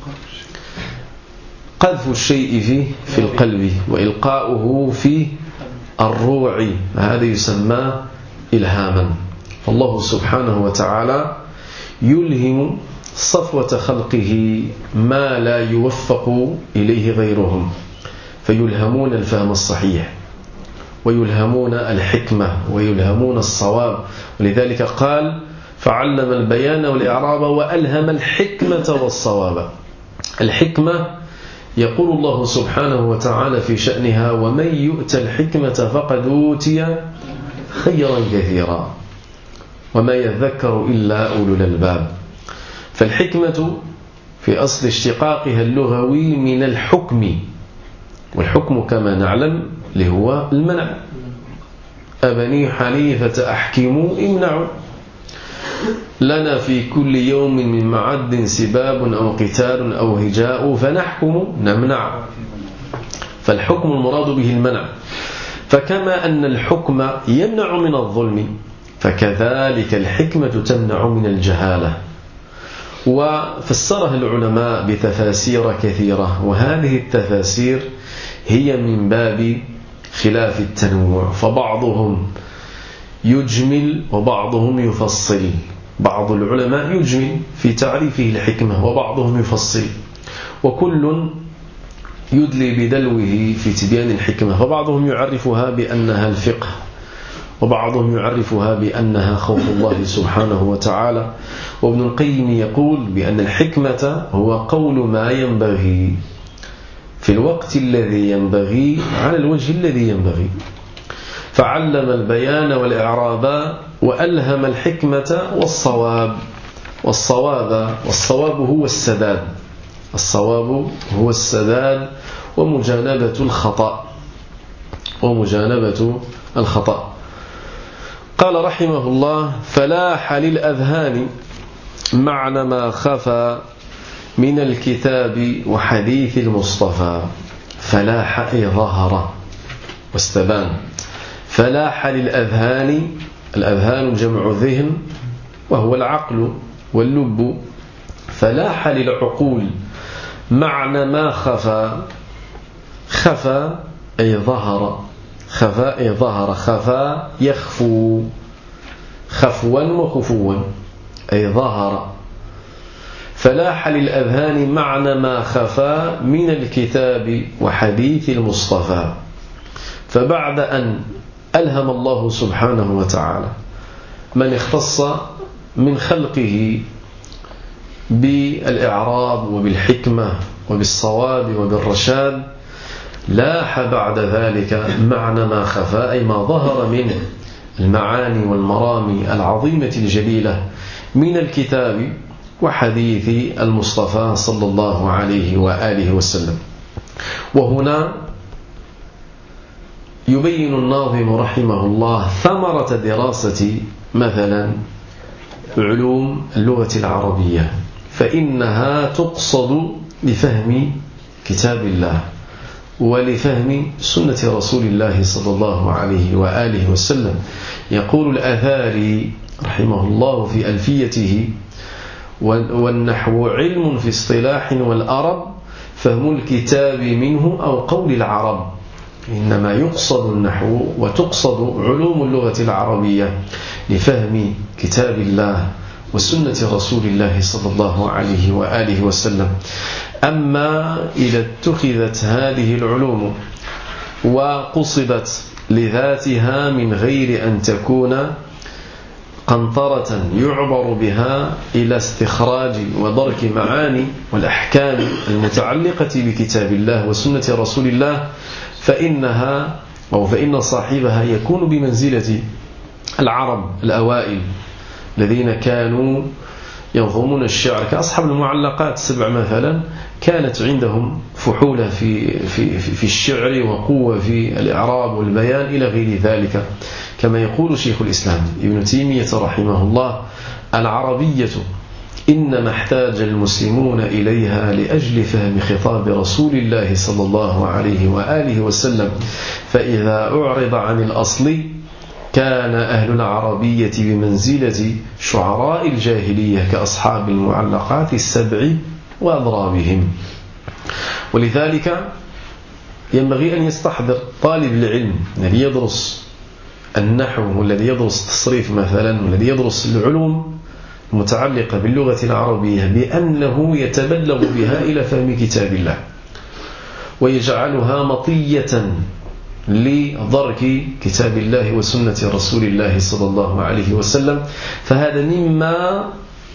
A: قذف الشيء في في القلب وإلقاؤه في الروع، هذا يسمى إلهاما. فالله سبحانه وتعالى يلهم صفوة خلقه ما لا يوفق إليه غيرهم، فيلهمون الفهم الصحيح ويلهمون الحكمة ويلهمون الصواب. ولذلك قال فعلم البيان والإعراب وألهم الحكمة والصواب. الحكمة يقول الله سبحانه وتعالى في شأنها ومن يؤت الحكمة فقد أوتي خيرا كثيرا وما يذكر إلا أولو الألباب. فالحكمة في أصل اشتقاقها اللغوي من الحكم، والحكم كما نعلم اللي هو المنع. أبني حنيفة أحكموا امنعوا، لنا في كل يوم من معد سباب أو قتال أو هجاء فنحكم نمنع. فالحكم المراد به المنع. فكما أن الحكم يمنع من الظلم فكذلك الحكمة تمنع من الجهالة. وفسرها العلماء بتفاسير كثيرة، وهذه التفاسير هي من باب خلاف التنوع، فبعضهم يجمل وبعضهم يفصل. بعض العلماء يجمل في تعريفه الحكمة وبعضهم يفصل، وكل يدلي بدلوه في تبيان الحكمة. فبعضهم يعرفها بأنها الفقه، وبعضهم يعرفها بأنها خوف الله سبحانه وتعالى. وابن القيم يقول بأن الحكمة هو قول ما ينبغي في الوقت الذي ينبغي على الوجه الذي ينبغي. فعلم البيان والإعراب وألهم الحكمة والصواب. والصواب والصواب هو السداد، الصواب هو السداد ومجانبة الخطأ ومجانبة الخطأ. قال رحمه الله فلاح للأذهان معنى ما خفى من الكتاب وحديث المصطفى. فلاح أي ظهر واستبان. فلاح للأذهان، الأذهان جمع ذهن وهو العقل واللب. فلاح للعقول معنى ما خفى. خفى أي ظهر، خفى أي ظهر، خفى يخفو، خفوا وخفوا أي ظهر. فلاح للأذهان معنى ما خفى من الكتاب وحديث المصطفى. فبعد أن ألهم الله سبحانه وتعالى من اختص من خلقه بالإعراب وبالحكمة وبالصواب وبالرشاد، لاح بعد ذلك معنى ما خفى أي ما ظهر من المعاني والمرامي العظيمة الجليلة من الكتاب وحديث المصطفى صلى الله عليه وآله وسلم. وهنا يبين الناظم رحمه الله ثمرة دراسة مثلا علوم اللغة العربية، فإنها تقصد لفهم كتاب الله ولفهم سنة رسول الله صلى الله عليه وآله وسلم. يقول الآثاري رحمه الله في ألفيته والنحو علم في اصطلاح والأرب فهم الكتاب منه أو قول العرب. إنما يقصد النحو وتقصد علوم اللغة العربية لفهم كتاب الله وسنة رسول الله صلى الله عليه وآله وسلم. أما إذا اتخذت هذه العلوم وقصدت لذاتها من غير أن تكون قنطرة يعبر بها إلى استخراج ودرك معاني والأحكام المتعلقة بكتاب الله وسنة رسول الله فإنها أو فإن صاحبها يكون بمنزلة العرب الأوائل الذين كانوا ينظمون الشعر كأصحاب المعلقات السبع مثلا، كانت عندهم فحولة في, في, في الشعر وقوة في الإعراب والبيان إلى غير ذلك. كما يقول شيخ الإسلام ابن تيمية رحمه الله: العربية إنما احتاج المسلمون إليها لأجل فهم خطاب رسول الله صلى الله عليه وآله وسلم، فإذا أعرض عن الأصل كان أهل العربية بمنزلة شعراء الجاهلية كأصحاب المعلقات السبع وأضرابهم. ولذلك ينبغي أن يستحضر طالب العلم الذي يدرس النحو والذي يدرس التصريف مثلا والذي يدرس العلوم المتعلقة باللغة العربية بأنه يتبلغ بها إلى فهم كتاب الله ويجعلها مطية لدرك كتاب الله وسنة رسول الله صلى الله عليه وسلم، فهذا مما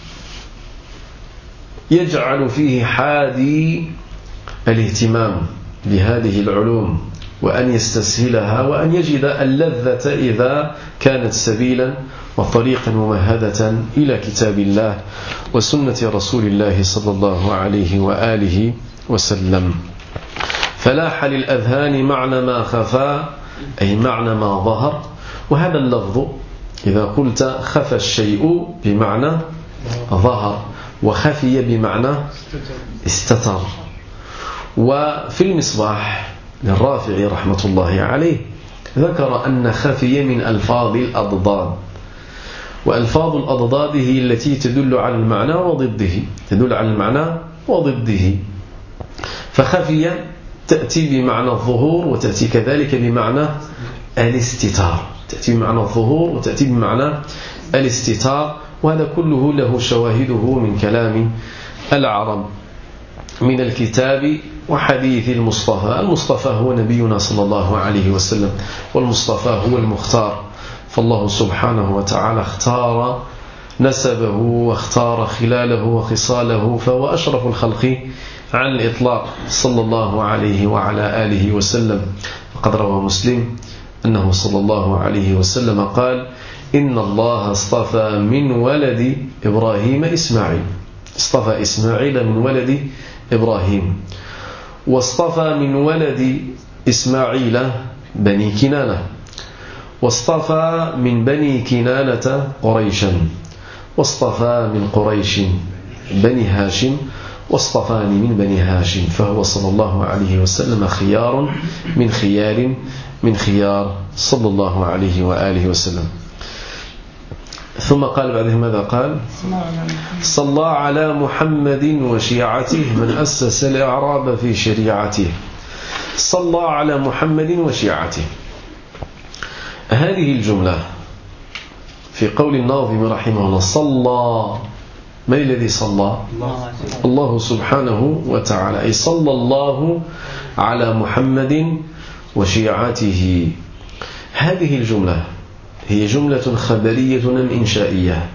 A: يجعل فيه حادي الاهتمام بهذه العلوم وأن يستسهلها وأن يجد اللذة إذا كانت سبيلا وطريقا ممهدة إلى كتاب الله وسنة رسول الله صلى الله عليه وآله وسلم. فلاح للأذهان معنى ما خفى أي معنى ما ظهر، وهذا اللفظ إذا قلت خفى الشيء بمعنى ظهر وخفي بمعنى استتر. وفي المصباح للرافعي رحمة الله عليه ذكر أن خفي من ألفاظ الأضداد، وألفاظ الأضداد هي التي تدل على المعنى وضده تدل على المعنى وضده فخفي تأتي بمعنى الظهور وتأتي كذلك بمعنى الاستتار، تأتي بمعنى الظهور وتأتي بمعنى الاستتار. وهذا كله له شواهده من كلام العرب من الكتاب وحديث المصطفى. المصطفى هو نبينا صلى الله عليه وسلم، والمصطفى هو المختار، فالله سبحانه وتعالى اختار نسبه واختار خلاله وخصاله، فهو أشرف الخلق عن الإطلاق صلى الله عليه وعلى آله وسلم. وقد روى مسلم أنه صلى الله عليه وسلم قال: إن الله اصطفى من ولد إبراهيم إسماعيل، اصطفى إسماعيل من ولد إبراهيم، واصطفى من ولد إسماعيل بني كنانة، واصطفى من بني كنانة قريشا، واصطفى من قريش بني هاشم، واصطفاني من بني هاشم، فهو صلى الله عليه وسلم خيار من خيار من خيار صلى الله عليه وآله وسلم. ثم قال بعده ماذا قال؟ صلى على محمد وشيعته من أسس الإعراب في شريعته. صلى على محمد وشيعته، هذه الجملة في قول الناظم رحمه الله صلى، من الذي صلى؟ الله سبحانه وتعالى، أي صلى الله على محمد وشيعته. هذه الجملة هي جملة خبرية أم إنشائية؟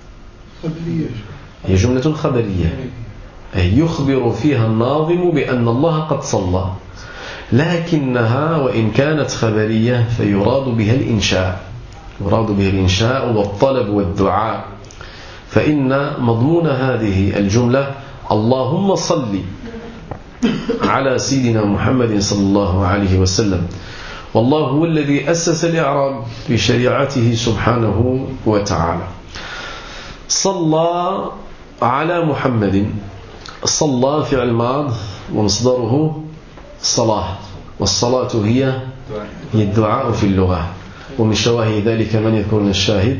A: هي جملة خبرية، أي يخبر فيها الناظم بأن الله قد صلى، لكنها وإن كانت خبرية فيراد بها الإنشاء، يراد بها الإنشاء والطلب والدعاء. فإن مضمون هذه الجملة اللهم صل على سيدنا محمد صلى الله عليه وسلم، والله هو الذي أسس الإعراب بشريعته سبحانه وتعالى. صلى على محمد، صلى فعل ماض ومصدره صلاة، والصلاة هي هي الدعاء في اللغة. ومن شواهد ذلك من يذكرنا الشاهد؟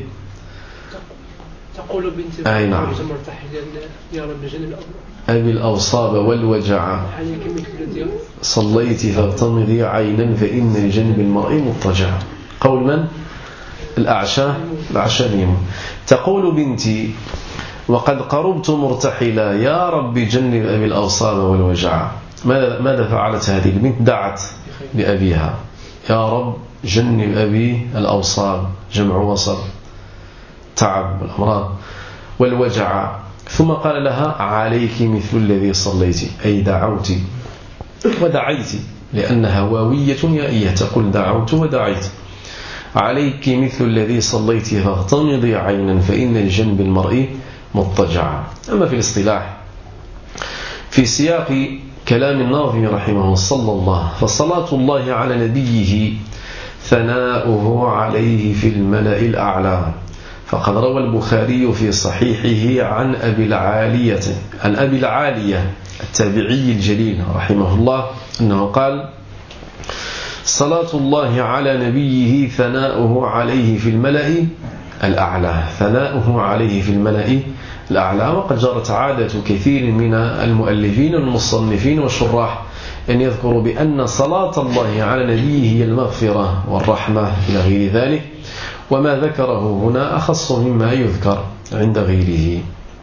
D: تقول بنت
A: أي نعم،
D: يا رب جل
A: أبي الأوصاب والوجع صليت فاغتمضي عينا فإن لجنب المرء مضطجع. قول من؟ الأعشى الأعشى. تقول بنتي وقد قربت مرتحلا يا رب جنب أبي الأوصاب والوجع. ماذا ماذا فعلت هذه البنت؟ دعت لأبيها يا رب جنب أبي الأوصاب، جمع وصل، التعب والأمراض والوجع. ثم قال لها عليك مثل الذي صليت، أي دعوت ودعيت، لأنها واوية يائية تقول دعوت ودعيت. عليك مثل الذي صليت فاغتمضي عينا فإن لجنب المرء مضطجعا. أما في الاصطلاح في سياق كلام الناظم رحمه الله صلى الله، فصلاة الله على نبيه ثناؤه عليه في الملأ الأعلى. فقد روى البخاري في صحيحه عن أبي العالية عن أبي العالية التابعي الجليل رحمه الله أنه قال صلاة الله على نبيه ثناؤه عليه في الملأ الأعلى، ثناؤه عليه في الملأ الأعلى. وقد جرت عادة كثير من المؤلفين والمصنفين والشراح أن يذكروا بأن صلاة الله على نبيه هي المغفرة والرحمة إلى غير ذلك، وما ذكره هنا أخص مما يذكر عند غيره.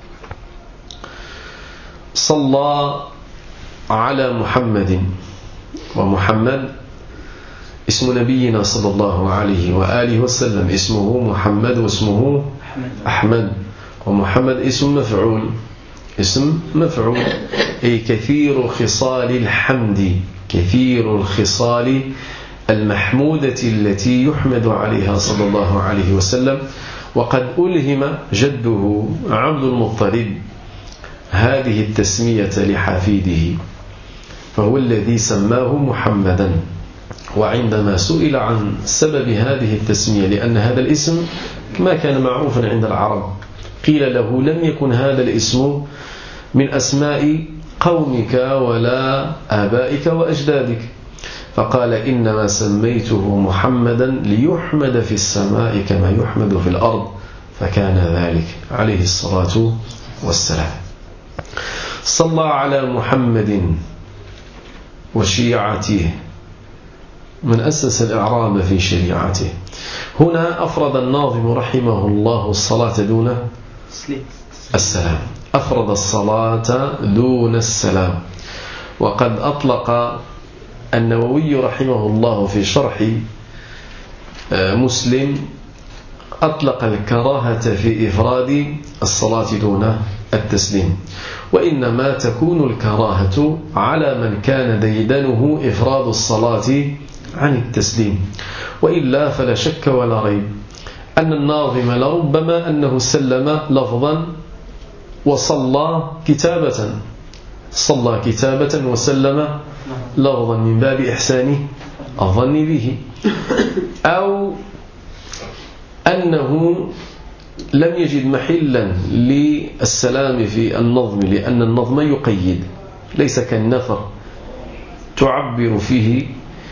A: صلى على محمد، ومحمد اسم نبينا صلى الله عليه وآله وسلم، اسمه محمد واسمه أحمد، ومحمد اسم مفعول، اسم مفعول أي كثير خصال الحمد، كثير الخصال المحمودة التي يحمد عليها صلى الله عليه وسلم. وقد ألهم جده عبد المطلب هذه التسمية لحفيده، فهو الذي سماه محمدا. وعندما سئل عن سبب هذه التسمية، لأن هذا الاسم ما كان معروفا عند العرب، قيل له لم يكن هذا الاسم من أسماء قومك ولا آبائك وأجدادك، فقال إنما سميته محمدا ليحمد في السماء كما يحمد في الأرض، فكان ذلك عليه الصلاة والسلام. صلى على محمد وشيعته من أسس الإعراب في شريعته. هنا أفرد الناظم رحمه الله الصلاة دون السلام، أفرد الصلاة دون السلام. وقد أطلق النووي رحمه الله في شرح مسلم أطلق الكراهة في إفراد الصلاة دون التسليم، وإنما تكون الكراهة على من كان ديدنه إفراد الصلاة عن التسليم، وإلا فلا شك ولا ريب أن الناظم لربما أنه سلم لفظا وصلى كتابة، صلى كتابة وسلم لفظا من باب إحسان الظن به، أو أنه لم يجد محلا للسلام في النظم، لأن النظم يقيد، ليس كالنثر تعبر فيه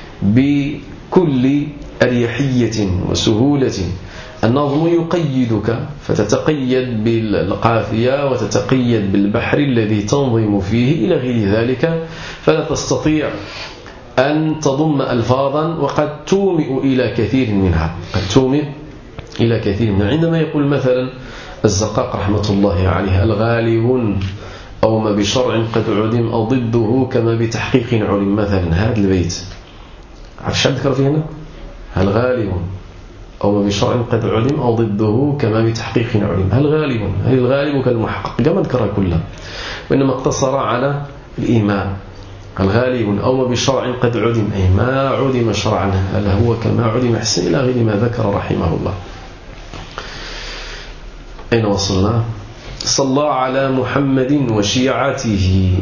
A: بكل أريحية وسهولة. النظم يقيدك فتتقيد بالقافية وتتقيد بالبحر الذي تنظم فيه إلى غير ذلك، فلا تستطيع أن تضم ألفاظا وقد تومئ إلى كثير منها، قد تومئ إلى كثير منها. عندما يقول مثلا الزقاق رحمة الله عليه الغالب أو ما بشرع قد علم أو ضده كما بتحقيق علم، مثلا هذا البيت عرفش ذكر فيه هنا هل غالب أو ما بشرع قد علم أو ضده كما بتحقيق علم، هل غالب، هل الغالب كالمحقق كما ذكر كله، وإنما اقتصر على الإيمان. الغالب أو ما بشرع قد علم أي ما علم شرعا، هل هو كما علم حسن إلى غير ما ذكر رحمه الله. أين وصلنا؟ صلى على محمد وشيعته.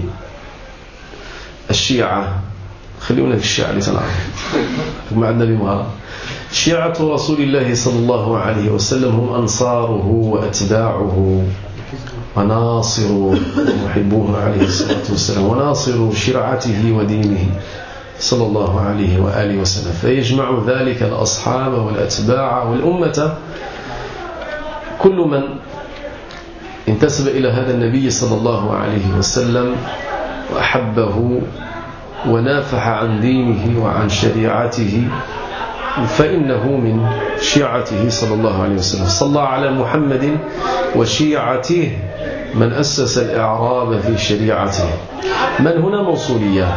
A: الشيعة خلونا في الشيعة لتنعرف ما عندنا بمهارة. شيعة رسول الله صلى الله عليه وسلم هم أنصاره وأتباعه وناصروا ومحبوه عليه الصلاة والسلام، وناصروا شرعته ودينه صلى الله عليه وآله وسلم. فيجمع ذلك الأصحاب والأتباع والأمة، كل من انتسب إلى هذا النبي صلى الله عليه وسلم وأحبه ونافح عن دينه وعن شريعته فإنه من شيعته صلى الله عليه وسلم. صلى على محمد وشيعته من أسس الإعراب في شريعته. من هنا موصولية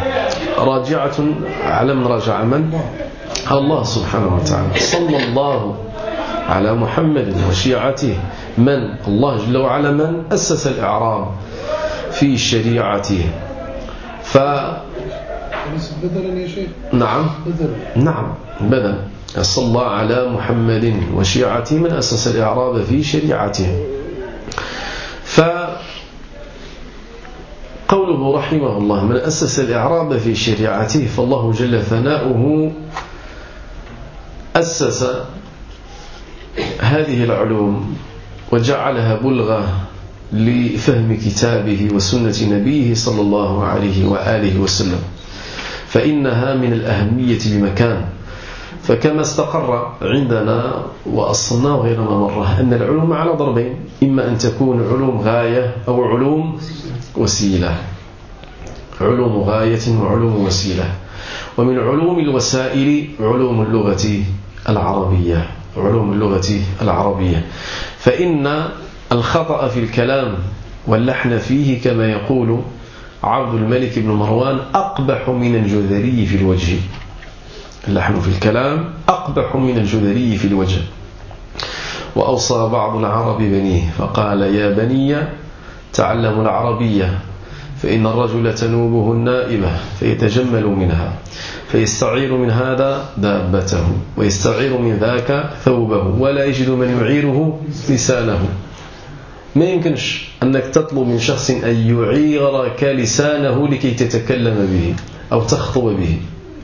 A: راجعة على من راجع من؟ الله سبحانه وتعالى. صلى الله على محمد وشيعته. من؟ الله جل وعلا من أسس الإعراب في شريعته. ف
B: بدلا يا شيخ.
A: نعم
B: بدلا.
A: نعم بدلا. صلى على محمد وشيعته من أسس الإعراب في شريعته. فقوله رحمه الله من أسس الإعراب في شريعته، فالله جل ثناؤه أسس هذه العلوم وجعلها بلغة لفهم كتابه وسنة نبيه صلى الله عليه وآله وسلم، فإنها من الأهمية بمكان. فكما استقر عندنا وأصلناه غير مرة أن العلوم على ضربين، إما أن تكون علوم غاية أو علوم وسيلة. علوم غاية وعلوم وسيلة. ومن علوم الوسائل علوم اللغة العربية. علوم اللغة العربية فإن الخطأ في الكلام واللحن فيه كما يقول عبد الملك بن مروان أقبح من الجذري في الوجه. اللحن في الكلام أقبح من الجذري في الوجه. وأوصى بعض العرب بنيه فقال يا بني تعلموا العربية، فإن الرجل تنوبه النائبة فيتجمل منها، فيستعير من هذا دابته ويستعير من ذاك ثوبه، ولا يجد من يعيره لسانه. ما يمكنش أنك تطلب من شخص أن يعيرك لسانه لكي تتكلم به أو تخطب به،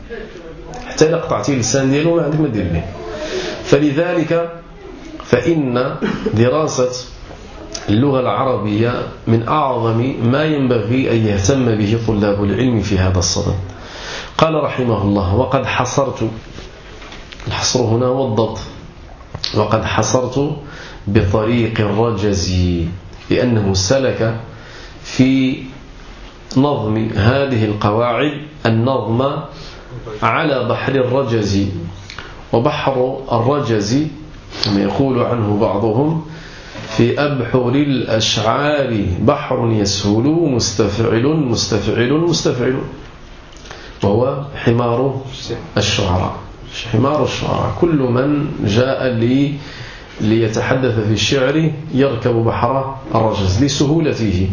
A: حتى إذا قطعتي اللسان دياله ما عندك ما دير به. فلذلك فإن دراسة اللغة العربية من أعظم ما ينبغي أن يهتم به طلاب العلم في هذا الصدد. قال رحمه الله وقد حصرت، الحصر هنا هو الضبط، وقد حصرت بطريق الرجزي، لأنه سلك في نظم هذه القواعد النظم على بحر الرجز. وبحر الرجز كما يقول عنه بعضهم في أبحر الأشعار بحر يسهل مستفعل مستفعل مستفعل، وهو حمار الشعراء. حمار الشعراء كل من جاء لي ليتحدث في الشعر يركب بحر الرجز لسهولته.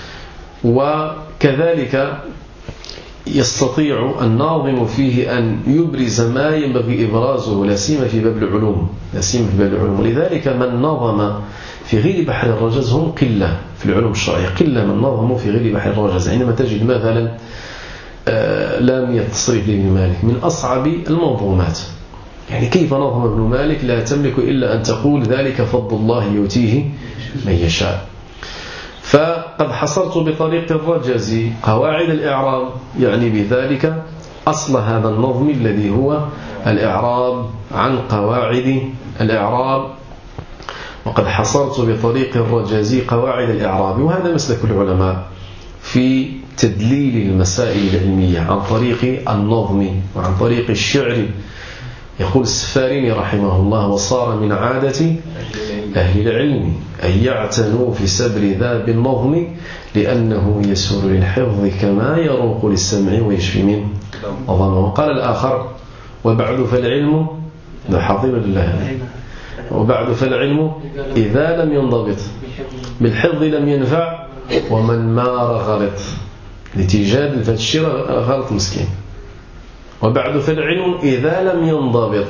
A: وكذلك يستطيع الناظم فيه أن يبرز ما ينبغي إبرازه، لا سيما في باب العلوم، لا سيما في باب العلوم. ولذلك من نظم في غير بحر الرجز هم قلة في العلوم الشرعية، قلة من نظموا في غير بحر الرجز. عندما تجد مثلا لامية التصريف لابن مالك من أصعب المنظومات، يعني كيف نظم ابن مالك لا تملك إلا أن تقول ذلك فضل الله يؤتيه من يشاء. فقد حصرت بطريق الرجز قواعد الإعراب، يعني بذلك أصل هذا النظم الذي هو الإعراب عن قواعد الإعراب. وقد حصرت بطريق الرجز قواعد الإعراب، وهذا مسلك العلماء في تدليل المسائل العلمية عن طريق النظم وعن طريق الشعر. يقول السفاريني رحمه الله وصار من عادة أهل العلم أن يعتنوا في سبر ذا بالنظم، لأنه يسر للحفظ كما يروق للسمع ويشفي من ظلمه. وقال الآخر وبعد فالعلم حافظ لله، وبعد فالعلم إذا لم ينضبط بالحفظ لم ينفع، ومن مار غلط لتجاد فالشير غلط مسكين. وبعد فالعلم إذا لم ينضبط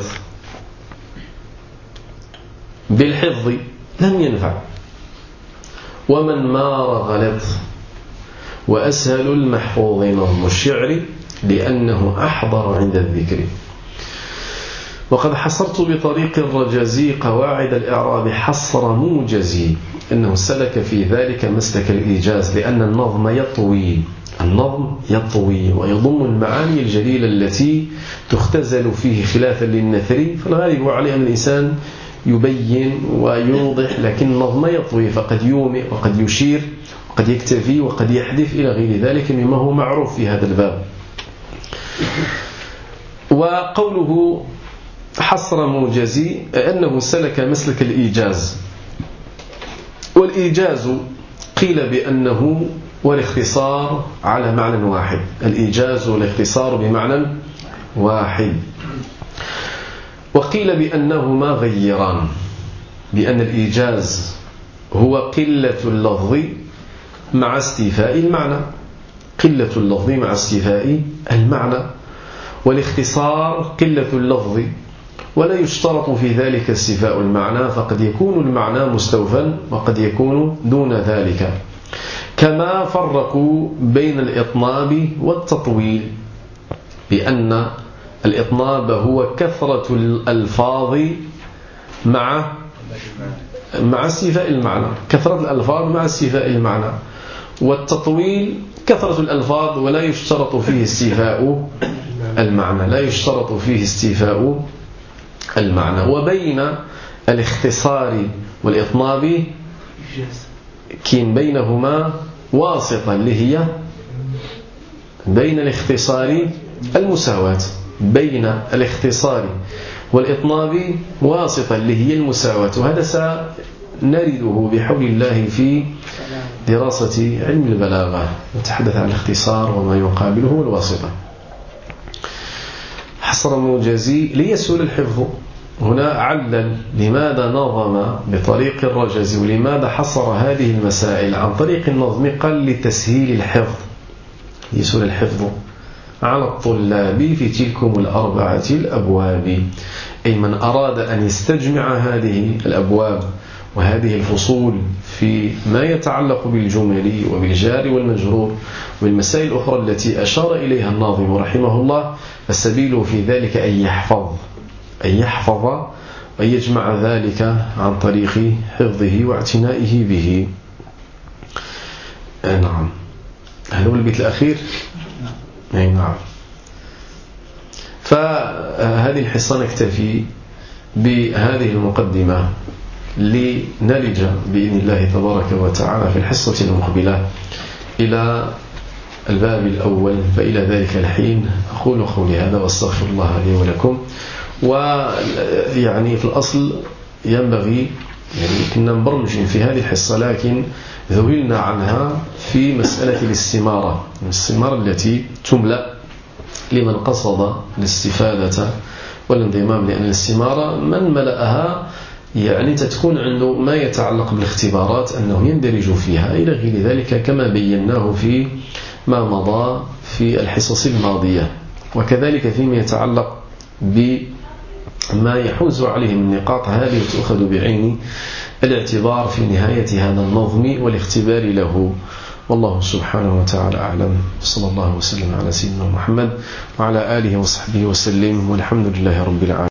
A: بالحفظ لم ينفع، ومن مار غلط. وأسهل المحفوظ نظم الشعر لأنه أحضر عند الذكر. وقد حصرت بطريق الرجزي قواعد الإعراب حصر موجزي، أنه سلك في ذلك مسلك الإيجاز، لأن النظم يطوي النظم يطوي ويضم المعاني الجليلة التي تختزل فيه خلافا للنثر. فالغالب عليه أن الإنسان يبين ويوضح، لكن النظم يطوي، فقد يومئ وقد يشير وقد يكتفي وقد يحذف إلى غير ذلك مما هو معروف في هذا الباب. وقوله حصر موجزي أنه سلك مسلك الإيجاز. والإيجاز قيل بأنه والاختصار على معنى واحد، الإيجاز والاختصار بمعنى واحد. وقيل بأنهما غيران، بأن الإيجاز هو قلة اللفظ مع استيفاء المعنى، قلة اللفظ مع استيفاء المعنى، والاختصار قلة اللفظ ولا يشترط في ذلك استيفاء المعنى، فقد يكون المعنى مستوفا وقد يكون دون ذلك. كما فرقوا بين الإطناب والتطويل، بأن الإطناب هو كثرة الألفاظ مع مع استيفاء المعنى، كثرة الألفاظ مع استيفاء المعنى، والتطويل كثرة الألفاظ ولا يشترط فيه استيفاء المعنى، لا يشترط فيه استيفاء المعنى. وبين الاختصار والإطناب كين بينهما واسطة اللي هي بين الاختصار المساواة، بين الاختصار والإطناب واسطة اللي هي المساواة، وهذا سنرده بحول الله في دراسة علم البلاغة، نتحدث عن الاختصار وما يقابله والواسطة. حصر موجزي ليسهل الحفظ، هنا علل لماذا نظم بطريق الرجز ولماذا حصر هذه المسائل عن طريق النظم، قال لتسهيل الحفظ، يسهل الحفظ على الطلاب في تلكم الأربعة الأبواب، أي من أراد أن يستجمع هذه الأبواب وهذه الفصول في ما يتعلق بالجمل وبالجار والمجرور والمسائل الأخرى التي أشار إليها الناظم رحمه الله، السبيل في ذلك أن يحفظ أن يحفظ وأن يجمع ذلك عن طريق حفظه واعتنائه به. نعم، هذا هو البيت الأخير. نعم، فهذه الحصة نكتفي بهذه المقدمة لنلج بإذن الله تبارك وتعالى في الحصة المقبلة إلى الباب الأول، فإلى ذلك الحين أقول قولي هذا واستغفر الله لي ولكم. ويعني في الأصل ينبغي، يعني كنا نبرمج في هذه الحصة لكن ذهلنا عنها في مسألة الاستمارة، الاستمارة التي تملأ لمن قصد الاستفادة والانضمام، لأن الاستمارة من ملأها يعني تكون عنده ما يتعلق بالاختبارات أنه يندرج فيها إلى غير ذلك، كما بيناه في ما مضى في الحصص الماضية. وكذلك فيما يتعلق بما يحوز عليه من نقاط، هذه تأخذ بعين الاعتبار في نهاية هذا النظم والاختبار له. والله سبحانه وتعالى أعلم، صلى الله وسلم على سيدنا محمد وعلى آله وصحبه وسلم، والحمد لله رب العالمين.